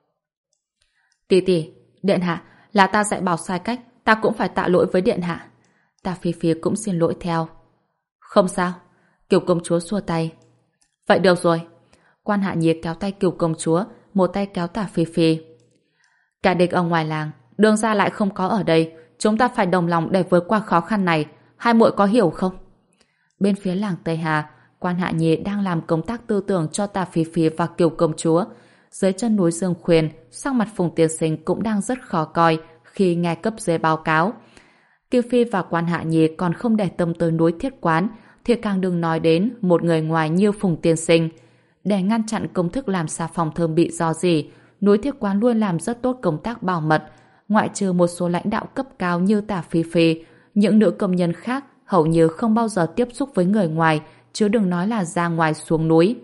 Tỷ tỷ, điện hạ, là ta dạy bảo sai cách, ta cũng phải tạ lỗi với điện hạ. Tả Phi Phi cũng xin lỗi theo. Không sao. Kiều công chúa xua tay. Vậy được rồi. Quan Hạ Nhi kéo tay Kiều công chúa, một tay kéo Tả Phi Phi. Cả địch ở ngoài làng, đường ra lại không có ở đây, chúng ta phải đồng lòng để vượt qua khó khăn này. Hai muội có hiểu không? Bên phía làng Tây Hà, Quan Hạ Nhi đang làm công tác tư tưởng cho Tả Phi Phi và Kiều công chúa. Dưới chân núi Dương Khuyên, sắc mặt Phùng Tiên Sinh cũng đang rất khó coi khi nghe cấp dưới báo cáo. Kiều Phi và Quan Hạ Nhi còn không để tâm tới núi Thiết Quán, thì càng đừng nói đến một người ngoài như Phùng Tiên Sinh. Để ngăn chặn công thức làm xà phòng thơm bị rò rỉ, núi Thiết Quán luôn làm rất tốt công tác bảo mật. Ngoại trừ một số lãnh đạo cấp cao như Tả Phi Phi, những nữ công nhân khác hầu như không bao giờ tiếp xúc với người ngoài, chứ đừng nói là ra ngoài xuống núi.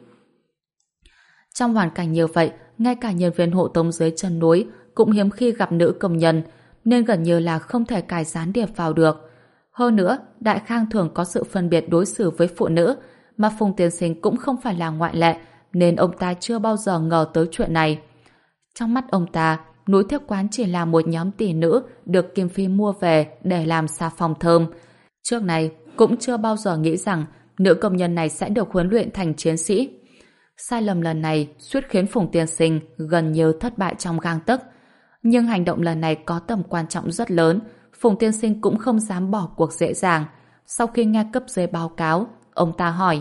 Trong hoàn cảnh như vậy, ngay cả nhân viên hộ tống dưới chân núi cũng hiếm khi gặp nữ công nhân, nên gần như là không thể cài gián điệp vào được. Hơn nữa, Đại Khang thường có sự phân biệt đối xử với phụ nữ, mà Phùng Tiên Sinh cũng không phải là ngoại lệ, nên ông ta chưa bao giờ ngờ tới chuyện này. Trong mắt ông ta, núi Thiết Quán chỉ là một nhóm tỷ nữ được Kim Phi mua về để làm xà phòng thơm. Trước này, cũng chưa bao giờ nghĩ rằng nữ công nhân này sẽ được huấn luyện thành chiến sĩ. Sai lầm lần này suýt khiến Phùng Tiên Sinh gần như thất bại trong gang tấc. Nhưng hành động lần này có tầm quan trọng rất lớn, Phùng Tiên Sinh cũng không dám bỏ cuộc dễ dàng. Sau khi nghe cấp dưới báo cáo, ông ta hỏi.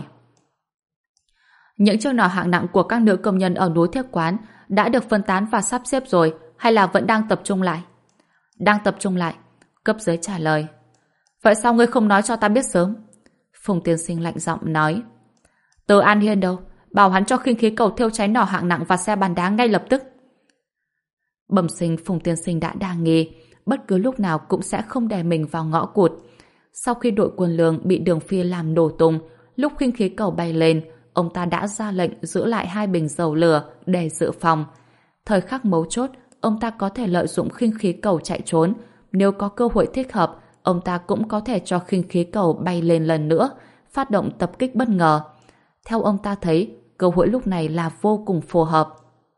Những chiếc nỏ hạng nặng của các nữ công nhân ở núi Thiết Quán đã được phân tán và sắp xếp rồi, hay là vẫn đang tập trung lại? Đang tập trung lại, cấp dưới trả lời. Vậy sao ngươi không nói cho ta biết sớm? Phùng Tiên Sinh lạnh giọng nói. Từ An Hiên đâu? Bảo hắn cho khinh khí cầu thiêu cháy nỏ hạng nặng và xe bắn đá ngay lập tức. Bẩm sinh Phùng Tiên Sinh đã đa nghi, bất cứ lúc nào cũng sẽ không đè mình vào ngõ cụt. Sau khi đội quân lương bị Đường Phi làm nổ tung, lúc khinh khí cầu bay lên, ông ta đã ra lệnh giữ lại hai bình dầu lửa để dự phòng. Thời khắc mấu chốt, ông ta có thể lợi dụng khinh khí cầu chạy trốn. Nếu có cơ hội thích hợp, ông ta cũng có thể cho khinh khí cầu bay lên lần nữa, phát động tập kích bất ngờ. Theo ông ta thấy, cơ hội lúc này là vô cùng phù hợp.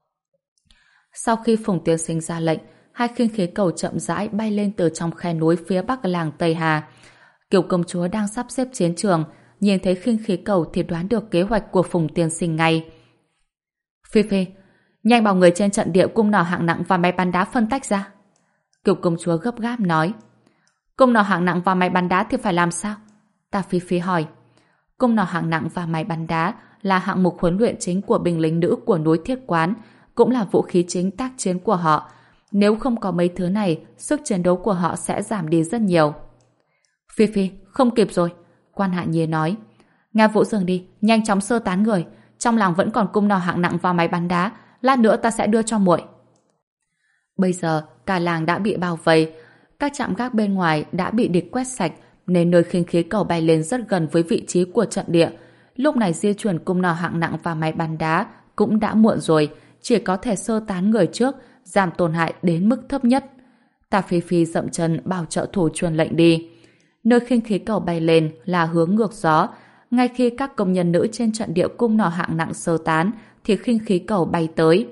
Sau khi Phùng Tiên Sinh ra lệnh, hai khinh khí cầu chậm rãi bay lên từ trong khe núi phía bắc làng Tây Hà. Kiều công chúa đang sắp xếp chiến trường, nhìn thấy khinh khí cầu thì đoán được kế hoạch của Phùng Tiên Sinh ngay. Phi Phi, nhanh bảo người trên trận địa cung nỏ hạng nặng và máy bắn đá phân tách ra. Kiều công chúa gấp gáp nói. Cung nỏ hạng nặng và máy bắn đá thì phải làm sao? Tả Phi Phi hỏi. Cung nỏ hạng nặng và máy bắn đá là hạng mục huấn luyện chính của binh lính nữ của núi Thiết Quán, cũng là vũ khí chính tác chiến của họ. Nếu không có mấy thứ này, sức chiến đấu của họ sẽ giảm đi rất nhiều. Phi Phi, không kịp rồi. Quan Hạ Nhi nói. Nghe Vũ Dương đi, nhanh chóng sơ tán người. Trong làng vẫn còn cung nỏ hạng nặng và máy bắn đá. Lát nữa ta sẽ đưa cho muội. Bây giờ, cả làng đã bị bao vây. Các trạm gác bên ngoài đã bị địch quét sạch, nên nơi khinh khí cầu bay lên rất gần với vị trí của trận địa. Lúc này di chuyển cung nỏ hạng nặng và máy bắn đá cũng đã muộn rồi, chỉ có thể sơ tán người trước, giảm tổn hại đến mức thấp nhất. Tả Phi Phi dậm chân bảo trợ thủ truyền lệnh đi. Nơi khinh khí cầu bay lên là hướng ngược gió. Ngay khi các công nhân nữ trên trận địa cung nỏ hạng nặng sơ tán, thì khinh khí cầu bay tới.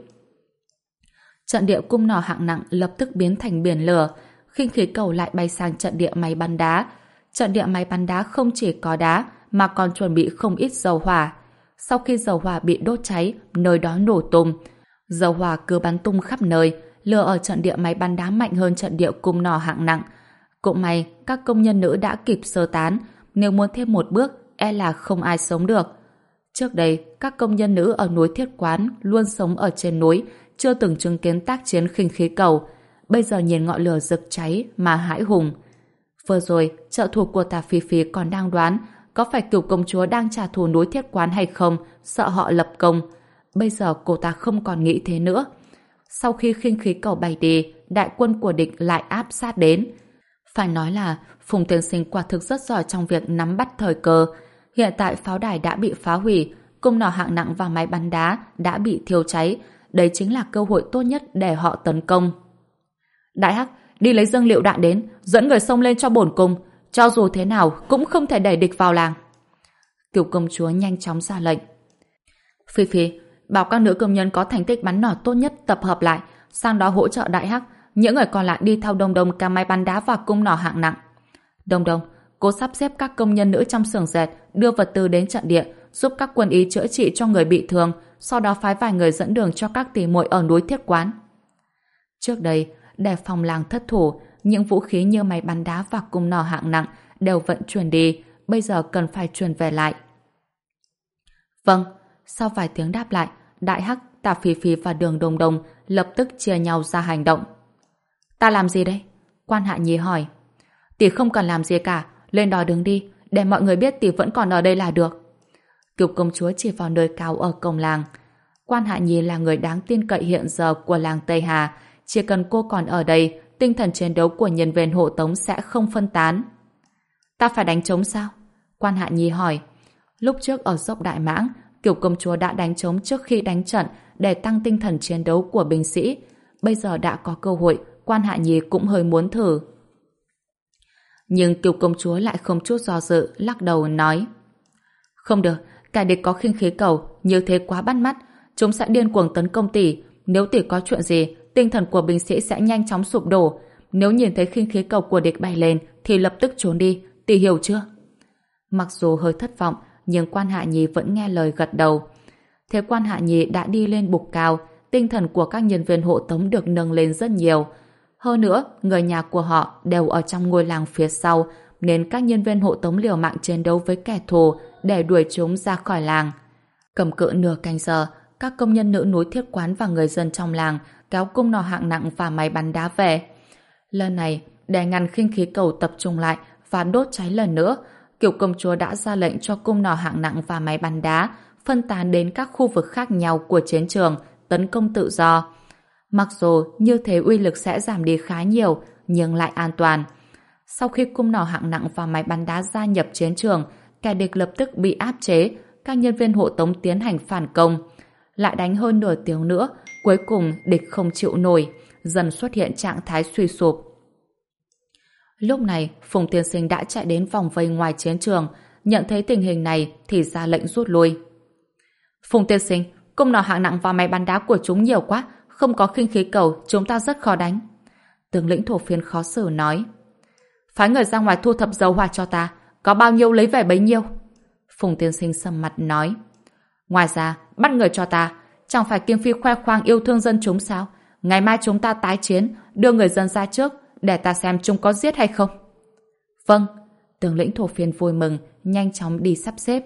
Trận địa cung nỏ hạng nặng lập tức biến thành biển lửa. Khinh khí cầu lại bay sang trận địa máy bắn đá. Trận địa máy bắn đá không chỉ có đá, mà còn chuẩn bị không ít dầu hỏa. Sau khi dầu hỏa bị đốt cháy, nơi đó nổ tung. Dầu hỏa cứ bắn tung khắp nơi, lửa ở trận địa máy bắn đá mạnh hơn trận địa cung nỏ hạng nặng. Cũng may, các công nhân nữ đã kịp sơ tán, nếu muốn thêm một bước, e là không ai sống được. Trước đây, các công nhân nữ ở núi Thiết Quán luôn sống ở trên núi, chưa từng chứng kiến tác chiến khinh khí cầu. Bây giờ nhìn ngọn lửa rực cháy mà hãi hùng. Vừa rồi, trợ thủ của Tả Phi Phi còn đang đoán có phải Cửu công chúa đang trả thù núi Thiết Quán hay không, sợ họ lập công. Bây giờ cô ta không còn nghĩ thế nữa. Sau khi khinh khí cầu bay đi, đại quân của địch lại áp sát đến. Phải nói là Phùng Tiên Sinh quả thực rất giỏi trong việc nắm bắt thời cơ. Hiện tại pháo đài đã bị phá hủy, cung nỏ hạng nặng và máy bắn đá đã bị thiêu cháy. Đấy chính là cơ hội tốt nhất để họ tấn công. Đại Hắc, đi lấy dâng liệu đạn đến, dẫn người xông lên cho bổn cung. Cho dù thế nào cũng không thể đẩy địch vào làng. Cửu công chúa nhanh chóng ra lệnh. Phi Phi, bảo các nữ công nhân có thành tích bắn nỏ tốt nhất tập hợp lại, sang đó hỗ trợ Đại Hắc. Những người còn lại đi theo Đông Đông cả máy bắn đá và cung nỏ hạng nặng. Đông Đông, cô sắp xếp các công nhân nữ trong xưởng dệt đưa vật tư đến trận địa, giúp các quân y chữa trị cho người bị thương, sau đó phái vài người dẫn đường cho các tỷ muội ở núi Thiết Quán. Trước đây, để phòng làng thất thủ, những vũ khí như máy bắn đá và cung nỏ hạng nặng đều vận chuyển đi, bây giờ cần phải chuyển về lại. Vâng, sau vài tiếng đáp lại, Đại Hắc, Tả Phi Phi và Đường Đông Đông lập tức chia nhau ra hành động. Ta làm gì đây? Quan Hạ Nhi hỏi. Tỷ không cần làm gì cả, lên đó đứng đi, để mọi người biết tỷ vẫn còn ở đây là được. Cửu công chúa chỉ vào nơi cao ở cổng làng. Quan Hạ Nhi là người đáng tin cậy hiện giờ của làng Tây Hà, chỉ cần cô còn ở đây, tinh thần chiến đấu của nhân viên hộ tống sẽ không phân tán. Ta phải đánh trống sao? Quan Hạ Nhi hỏi. Lúc trước ở dốc Đại Mãng, Cửu công chúa đã đánh trống trước khi đánh trận để tăng tinh thần chiến đấu của binh sĩ. Bây giờ đã có cơ hội, Quan Hạ Nhi cũng hơi muốn thử. Nhưng Cửu công chúa lại không chút do dự, lắc đầu nói: Không được, kẻ địch có khinh khí cầu, như thế quá bắt mắt, chúng sẽ điên cuồng tấn công tỷ. Nếu tỷ có chuyện gì, tinh thần của binh sĩ sẽ nhanh chóng sụp đổ. Nếu nhìn thấy khinh khí cầu của địch bay lên, thì lập tức trốn đi, tỷ hiểu chưa? Mặc dù hơi thất vọng, nhưng Quan Hạ Nhi vẫn nghe lời gật đầu. Thế Quan Hạ Nhi đã đi lên bục cao, tinh thần của các nhân viên hộ tống được nâng lên rất nhiều. Hơn nữa, người nhà của họ đều ở trong ngôi làng phía sau, nên các nhân viên hộ tống liều mạng chiến đấu với kẻ thù để đuổi chúng ra khỏi làng. Cầm cự nửa canh giờ, các công nhân nữ núi Thiết Quán và người dân trong làng kéo cung nỏ hạng nặng và máy bắn đá về. Lần này, để ngăn khinh khí cầu tập trung lại và đốt cháy lần nữa, Cửu công chúa đã ra lệnh cho cung nỏ hạng nặng và máy bắn đá phân tán đến các khu vực khác nhau của chiến trường, tấn công tự do. Mặc dù như thế uy lực sẽ giảm đi khá nhiều, nhưng lại an toàn. Sau khi cung nỏ hạng nặng và máy bắn đá gia nhập chiến trường, kẻ địch lập tức bị áp chế, các nhân viên hộ tống tiến hành phản công. Lại đánh hơn nửa tiếng nữa, cuối cùng địch không chịu nổi, dần xuất hiện trạng thái suy sụp. Lúc này, Phùng Tiên Sinh đã chạy đến vòng vây ngoài chiến trường, nhận thấy tình hình này thì ra lệnh rút lui. Phùng Tiên Sinh, cung nỏ hạng nặng và máy bắn đá của chúng nhiều quá, không có khinh khí cầu, chúng ta rất khó đánh. Tướng lĩnh thổ phiên khó xử nói. Phái người ra ngoài thu thập dầu hỏa cho ta, có bao nhiêu lấy về bấy nhiêu. Phùng Tiên Sinh sầm mặt nói. Ngoài ra, bắt người cho ta, chẳng phải Kiêm Phi khoe khoang yêu thương dân chúng sao? Ngày mai chúng ta tái chiến, đưa người dân ra trước, để ta xem chúng có giết hay không. Vâng, tướng lĩnh thổ phiên vui mừng, nhanh chóng đi sắp xếp.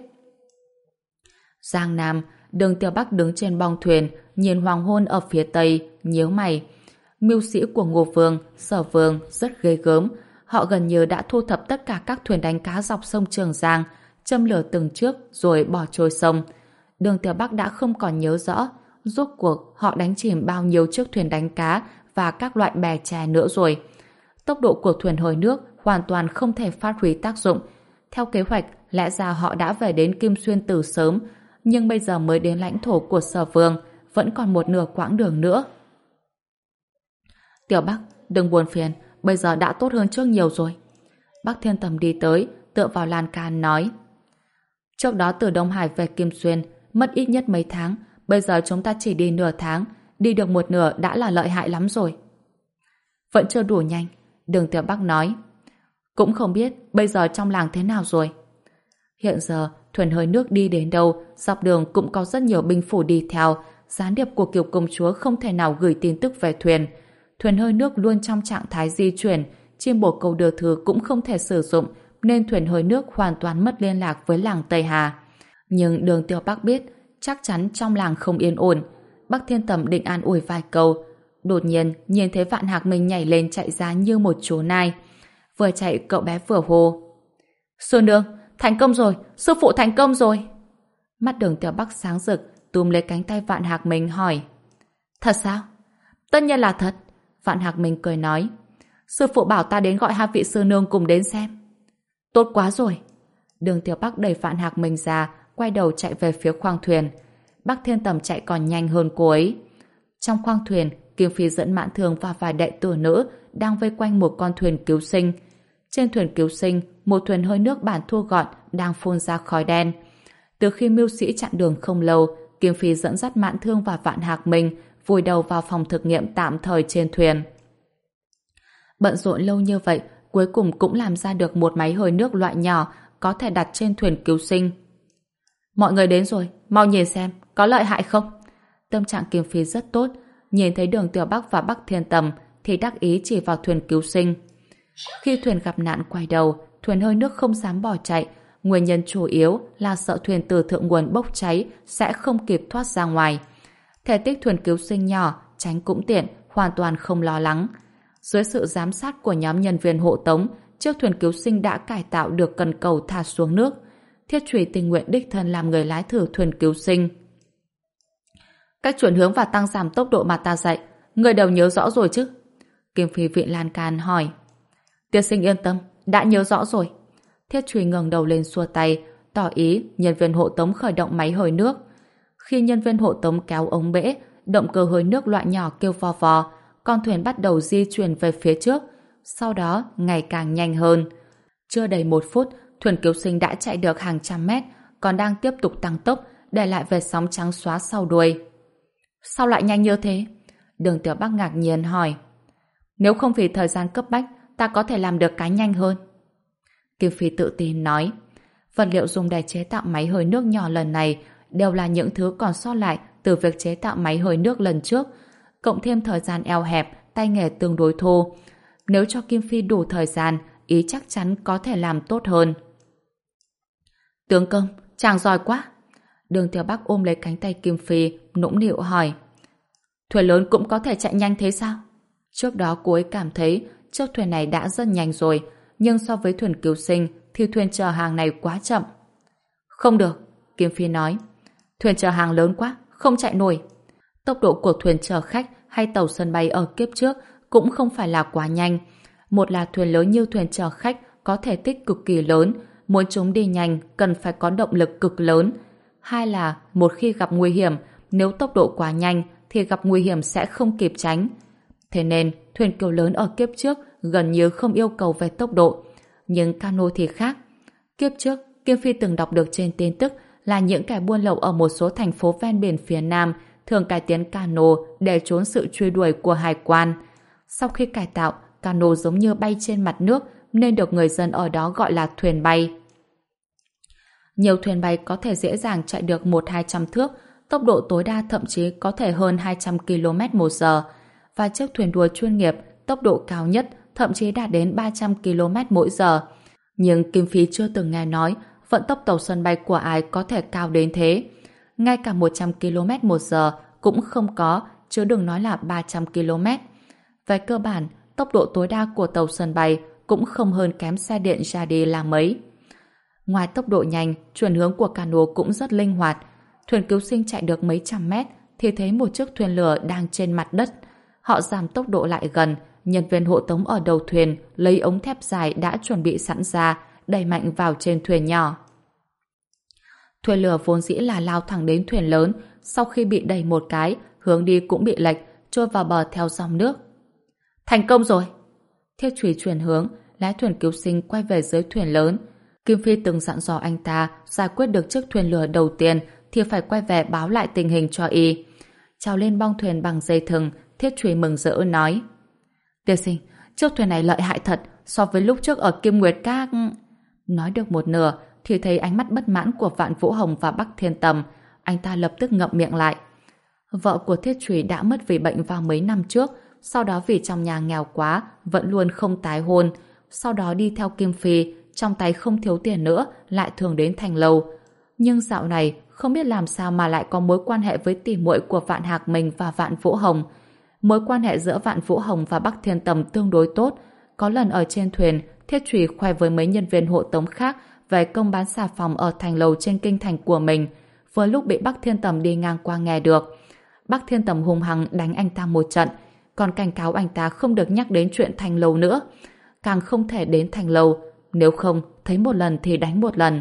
Giang Nam, Đường Tiểu Bắc đứng trên bong thuyền, nhìn hoàng hôn ở phía tây, nhíu mày. Mưu sĩ của Ngô Vương, Sở Vương rất ghê gớm. Họ gần như đã thu thập tất cả các thuyền đánh cá dọc sông Trường Giang, châm lửa từng trước rồi bỏ trôi sông. Đường Tiểu Bắc đã không còn nhớ rõ rốt cuộc họ đánh chìm bao nhiêu chiếc thuyền đánh cá và các loại bè chè nữa rồi. Tốc độ của thuyền hồi nước hoàn toàn không thể phát huy tác dụng. Theo kế hoạch, lẽ ra họ đã về đến Kim Xuyên từ sớm, nhưng bây giờ mới đến lãnh thổ của Sở Vương, vẫn còn một nửa quãng đường nữa. Tiểu Bắc, đừng buồn phiền, bây giờ đã tốt hơn trước nhiều rồi. Bác Thiên Tầm đi tới, tựa vào lan can nói: Trước đó từ Đông Hải về Kim Xuyên, mất ít nhất mấy tháng, bây giờ chúng ta chỉ đi nửa tháng, đi được một nửa đã là lợi hại lắm rồi. Vẫn chưa đủ nhanh, Đường Tiểu Bắc nói. Cũng không biết bây giờ trong làng thế nào rồi. Hiện giờ, thuyền hơi nước đi đến đâu, dọc đường cũng có rất nhiều binh phủ đi theo, gián điệp của Kiều công chúa không thể nào gửi tin tức về thuyền. Thuyền hơi nước luôn trong trạng thái di chuyển, chim bồ câu đưa thư cũng không thể sử dụng, nên thuyền hơi nước hoàn toàn mất liên lạc với làng Tây Hà. Nhưng Đường Tiểu Bắc biết, chắc chắn trong làng không yên ổn. Bắc Thiên Tầm định an ủi vài câu. Đột nhiên, nhìn thấy Vạn Hạc Minh nhảy lên chạy ra như một chú nai. Vừa chạy, cậu bé vừa hô: Sư nương, thành công rồi, sư phụ thành công rồi. Mắt Đường Tiểu Bắc sáng rực, túm lấy cánh tay Vạn Hạc Minh hỏi: Thật sao? Tất nhiên là thật. Vạn Hạc Minh cười nói: Sư phụ bảo ta đến gọi hai vị sư nương cùng đến xem. Tốt quá rồi. Đường Tiểu Bắc đẩy Vạn Hạc Minh ra, quay đầu chạy về phía khoang thuyền. Bắc Thiên Tầm chạy còn nhanh hơn cô ấy. Trong khoang thuyền, Kim Phi dẫn Mạn Thường và vài đệ tử nữ đang vây quanh một con thuyền cứu sinh. Trên thuyền cứu sinh, một thuyền hơi nước bản thua gọn đang phun ra khói đen. Từ khi mưu sĩ chặn đường không lâu, Kim Phi dẫn dắt Mạn Thương và Vạn Hạc Minh vùi đầu vào phòng thực nghiệm tạm thời trên thuyền. Bận rộn lâu như vậy, cuối cùng cũng làm ra được một máy hơi nước loại nhỏ có thể đặt trên thuyền cứu sinh. Mọi người đến rồi, mau nhìn xem, có lợi hại không? Tâm trạng Kim Phi rất tốt, nhìn thấy Đường Tiểu Bắc và Bắc Thiên Tầm thì đắc ý chỉ vào thuyền cứu sinh. Khi thuyền gặp nạn quay đầu, thuyền hơi nước không dám bỏ chạy, nguyên nhân chủ yếu là sợ thuyền từ thượng nguồn bốc cháy sẽ không kịp thoát ra ngoài. Thể tích thuyền cứu sinh nhỏ, tránh cũng tiện, hoàn toàn không lo lắng. Dưới sự giám sát của nhóm nhân viên hộ tống, chiếc thuyền cứu sinh đã cải tạo được cần cầu thả xuống nước. Thiết Chủy tình nguyện đích thân làm người lái thử thuyền cứu sinh. Cách chuyển hướng và tăng giảm tốc độ mà ta dạy, người đều nhớ rõ rồi chứ? Kim Phi viện lan can hỏi. Tiên sinh yên tâm, đã nhớ rõ rồi. Thiết Chủy ngẩng đầu lên xua tay, tỏ ý nhân viên hộ tống khởi động máy hơi nước. Khi nhân viên hộ tống kéo ống bể, động cơ hơi nước loại nhỏ kêu vò vò, con thuyền bắt đầu di chuyển về phía trước, sau đó ngày càng nhanh hơn. Chưa đầy một phút, thuyền cứu sinh đã chạy được hàng trăm mét, còn đang tiếp tục tăng tốc, để lại vệt sóng trắng xóa sau đuôi. Sao lại nhanh như thế? Đường Tiểu Bắc ngạc nhiên hỏi. Nếu không vì thời gian cấp bách, ta có thể làm được cái nhanh hơn. Kim Phi tự tin nói. Vật liệu dùng để chế tạo máy hơi nước nhỏ lần này đều là những thứ còn sót lại từ việc chế tạo máy hơi nước lần trước, cộng thêm thời gian eo hẹp, tay nghề tương đối thô. Nếu cho Kim Phi đủ thời gian, ý chắc chắn có thể làm tốt hơn. Tướng công, chàng giỏi quá. Đường Tiểu Bắc ôm lấy cánh tay Kim Phi, nũng nịu hỏi. Thuyền lớn cũng có thể chạy nhanh thế sao? Trước đó cô ấy cảm thấy chiếc thuyền này đã rất nhanh rồi, nhưng so với thuyền cứu sinh thì thuyền chở hàng này quá chậm. Không được, Kim Phi nói. Thuyền chở hàng lớn quá, không chạy nổi. Tốc độ của thuyền chở khách hay tàu sân bay ở kiếp trước cũng không phải là quá nhanh. Một là thuyền lớn như thuyền chở khách có thể tích cực kỳ lớn, muốn chúng đi nhanh cần phải có động lực cực lớn. Hai là một khi gặp nguy hiểm, nếu tốc độ quá nhanh thì gặp nguy hiểm sẽ không kịp tránh. Thế nên thuyền kiểu lớn ở kiếp trước gần như không yêu cầu về tốc độ. Nhưng cano thì khác. Kiếp trước, Kim Phi từng đọc được trên tin tức là những kẻ buôn lậu ở một số thành phố ven biển phía Nam thường cải tiến cano để trốn sự truy đuổi của hải quan. Sau khi cải tạo, cano giống như bay trên mặt nước nên được người dân ở đó gọi là thuyền bay. Nhiều thuyền bay có thể dễ dàng chạy được một hai trăm thước, tốc độ tối đa thậm chí có thể hơn hai trăm ki lô mét một giờ. Và chiếc thuyền đua chuyên nghiệp, tốc độ cao nhất thậm chí đạt đến ba trăm ki lô mét mỗi giờ. Nhưng Kim Phi chưa từng nghe nói vận tốc tàu sân bay của ai có thể cao đến thế. Ngay cả một trăm ki lô mét một giờ cũng không có, chứ đừng nói là ba trăm ki lô mét. Về cơ bản, tốc độ tối đa của tàu sân bay cũng không hơn kém xe điện ra đi là mấy. Ngoài tốc độ nhanh, chuyển hướng của cano cũng rất linh hoạt. Thuyền cứu sinh chạy được mấy trăm mét thì thấy một chiếc thuyền lửa đang trên mặt đất. Họ giảm tốc độ lại gần, nhân viên hộ tống ở đầu thuyền lấy ống thép dài đã chuẩn bị sẵn ra, đẩy mạnh vào trên thuyền nhỏ. Thuyền lửa vốn dĩ là lao thẳng đến thuyền lớn, sau khi bị đẩy một cái, hướng đi cũng bị lệch, trôi vào bờ theo dòng nước. Thành công rồi! Thiết Chủy chuyển hướng, lái thuyền cứu sinh quay về dưới thuyền lớn. Kim Phi từng dặn dò anh ta giải quyết được chiếc thuyền lửa đầu tiên thì phải quay về báo lại tình hình cho y. Trèo lên bong thuyền bằng dây thừng, Thiết Trùy mừng rỡ nói: Tiên sinh, chiếc thuyền này lợi hại thật, so với lúc trước ở Kim Nguyệt Các. Nói được một nửa thì thấy ánh mắt bất mãn của Vạn Vũ Hồng và Bắc Thiên Tầm. Anh ta lập tức ngậm miệng lại. Vợ của Thiết Trùy đã mất vì bệnh vào mấy năm trước, sau đó vì trong nhà nghèo quá vẫn luôn không tái hôn, sau đó đi theo Kim Phi, trong tay không thiếu tiền nữa, lại thường đến Thành Lâu. Nhưng dạo này không biết làm sao mà lại có mối quan hệ với tỷ muội của Vạn Hạc Minh và Vạn Vũ Hồng. Mối quan hệ giữa Vạn Vũ Hồng và Bắc Thiên Tầm tương đối tốt. Có lần ở trên thuyền, Thiết Trùy khoe với mấy nhân viên hộ tống khác về công bán xà phòng ở Thành Lầu trên kinh thành của mình. Vừa lúc bị Bắc Thiên Tầm đi ngang qua nghe được. Bắc Thiên Tầm hung hăng đánh anh ta một trận, còn cảnh cáo anh ta không được nhắc đến chuyện Thành Lầu nữa. Càng không thể đến Thành Lầu, nếu không thấy một lần thì đánh một lần.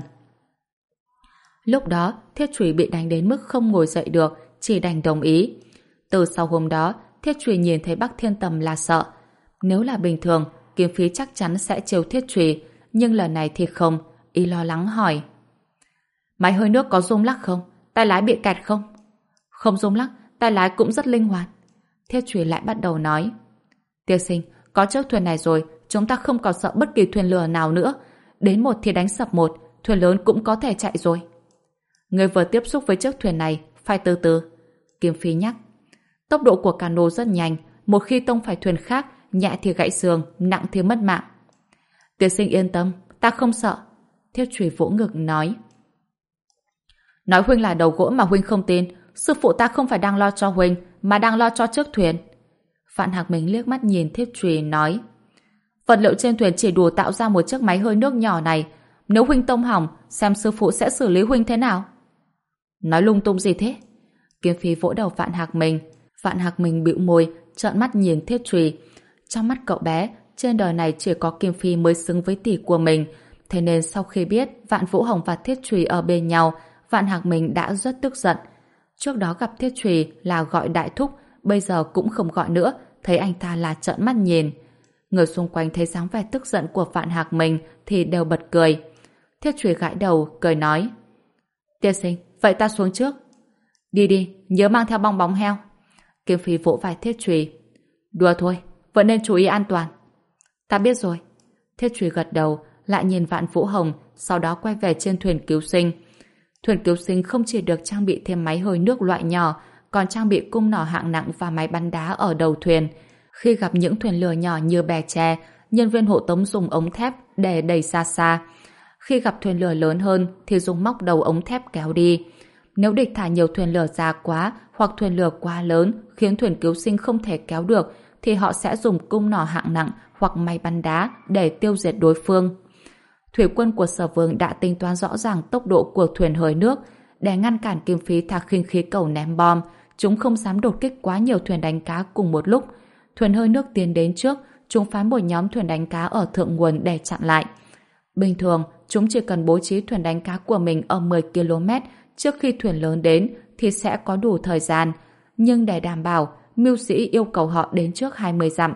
Lúc đó, Thiết Trùy bị đánh đến mức không ngồi dậy được, chỉ đành đồng ý. Từ sau hôm đó, Thiết Trùy nhìn thấy Bắc Thiên Tầm là sợ. Nếu là bình thường, Kim Phi chắc chắn sẽ trêu Thiết Trùy, nhưng lần này thì không. Y lo lắng hỏi: Máy hơi nước có rung lắc không? Tay lái bị kẹt không? Không rung lắc, tay lái cũng rất linh hoạt. Thiết Trùy lại bắt đầu nói: Tiên sinh, có chiếc thuyền này rồi, chúng ta không còn sợ bất kỳ thuyền lửa nào nữa. Đến một thì đánh sập một, thuyền lớn cũng có thể chạy rồi. Người vừa tiếp xúc với chiếc thuyền này, phải từ từ. Kim Phi nhắc. Tốc độ của cano rất nhanh, một khi tông phải thuyền khác, nhẹ thì gãy xương, nặng thì mất mạng. Tiên sinh yên tâm, ta không sợ. Thiết Trùy vỗ ngực nói. Nói huynh là đầu gỗ mà huynh không tin. Sư phụ ta không phải đang lo cho huynh, mà đang lo cho chiếc thuyền. Vạn Hạc Minh liếc mắt nhìn Thiết Trùy nói: Vật liệu trên thuyền chỉ đủ tạo ra một chiếc máy hơi nước nhỏ này. Nếu huynh tông hỏng, xem sư phụ sẽ xử lý huynh thế nào? Nói lung tung gì thế? Kim Phi vỗ đầu Vạn Hạc Minh. Vạn Hạc Minh bĩu môi, trợn mắt nhìn Thiết Trùy. Trong mắt cậu bé, trên đời này chỉ có Kim Phi mới xứng với tỷ của mình. Thế nên sau khi biết Vạn Vũ Hồng và Thiết Trùy ở bên nhau, Vạn Hạc Minh đã rất tức giận. Trước đó gặp Thiết Trùy là gọi đại thúc, bây giờ cũng không gọi nữa, thấy anh ta là trợn mắt nhìn. Người xung quanh thấy dáng vẻ tức giận của Vạn Hạc Minh thì đều bật cười. Thiết Trùy gãi đầu, cười nói: Tiên sinh, vậy ta xuống trước. Đi đi, nhớ mang theo bong bóng heo. Kim Phi vỗ vai Thiết Trùy. Đùa thôi, vẫn nên chú ý an toàn. Ta biết rồi. Thiết Trùy gật đầu, lại nhìn Vạn Vũ Hồng, sau đó quay về trên thuyền cứu sinh. Thuyền cứu sinh không chỉ được trang bị thêm máy hơi nước loại nhỏ, còn trang bị cung nỏ hạng nặng và máy bắn đá ở đầu thuyền. Khi gặp những thuyền lửa nhỏ như bè tre, nhân viên hộ tống dùng ống thép để đẩy xa xa. Khi gặp thuyền lửa lớn hơn thì dùng móc đầu ống thép kéo đi. Nếu địch thả nhiều thuyền lửa ra quá hoặc thuyền lửa quá lớn khiến thuyền cứu sinh không thể kéo được thì họ sẽ dùng cung nỏ hạng nặng hoặc máy bắn đá để tiêu diệt đối phương. Thủy quân của Sở Vương đã tính toán rõ ràng tốc độ của thuyền hơi nước. Để ngăn cản Kim Phi thả khinh khí cầu ném bom, chúng không dám đột kích quá nhiều thuyền đánh cá cùng một lúc. Thuyền hơi nước tiến đến trước, chúng phái một nhóm thuyền đánh cá ở thượng nguồn để chặn lại. Bình thường, chúng chỉ cần bố trí thuyền đánh cá của mình ở mười ki lô mét trước khi thuyền lớn đến thì sẽ có đủ thời gian. Nhưng để đảm bảo, mưu sĩ yêu cầu họ đến trước hai mươi dặm.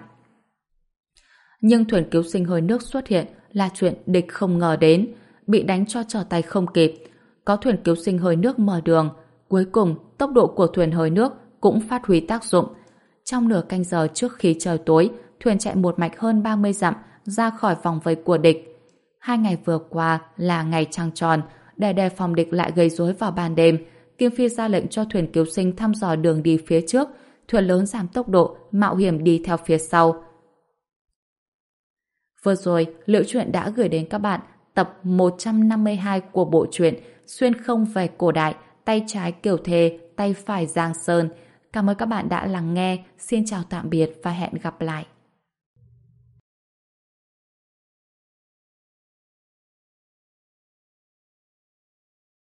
Nhưng thuyền cứu sinh hơi nước xuất hiện là chuyện địch không ngờ đến, bị đánh cho trở tay không kịp. Có thuyền cứu sinh hơi nước mở đường, cuối cùng tốc độ của thuyền hơi nước cũng phát huy tác dụng. Trong nửa canh giờ trước khi trời tối, thuyền chạy một mạch hơn ba mươi dặm ra khỏi vòng vây của địch. Hai ngày vừa qua là ngày trăng tròn, để đề phòng địch lại gây rối vào ban đêm, Kim Phi ra lệnh cho thuyền cứu sinh thăm dò đường đi phía trước, thuyền lớn giảm tốc độ, mạo hiểm đi theo phía sau. Vừa rồi, Liễu Chuyện đã gửi đến các bạn tập một trăm năm mươi hai của bộ truyện Xuyên không về cổ đại, tay trái Kiều Thề, tay phải Giang Sơn. Cảm ơn các bạn đã lắng nghe. Xin chào tạm biệt và hẹn gặp lại.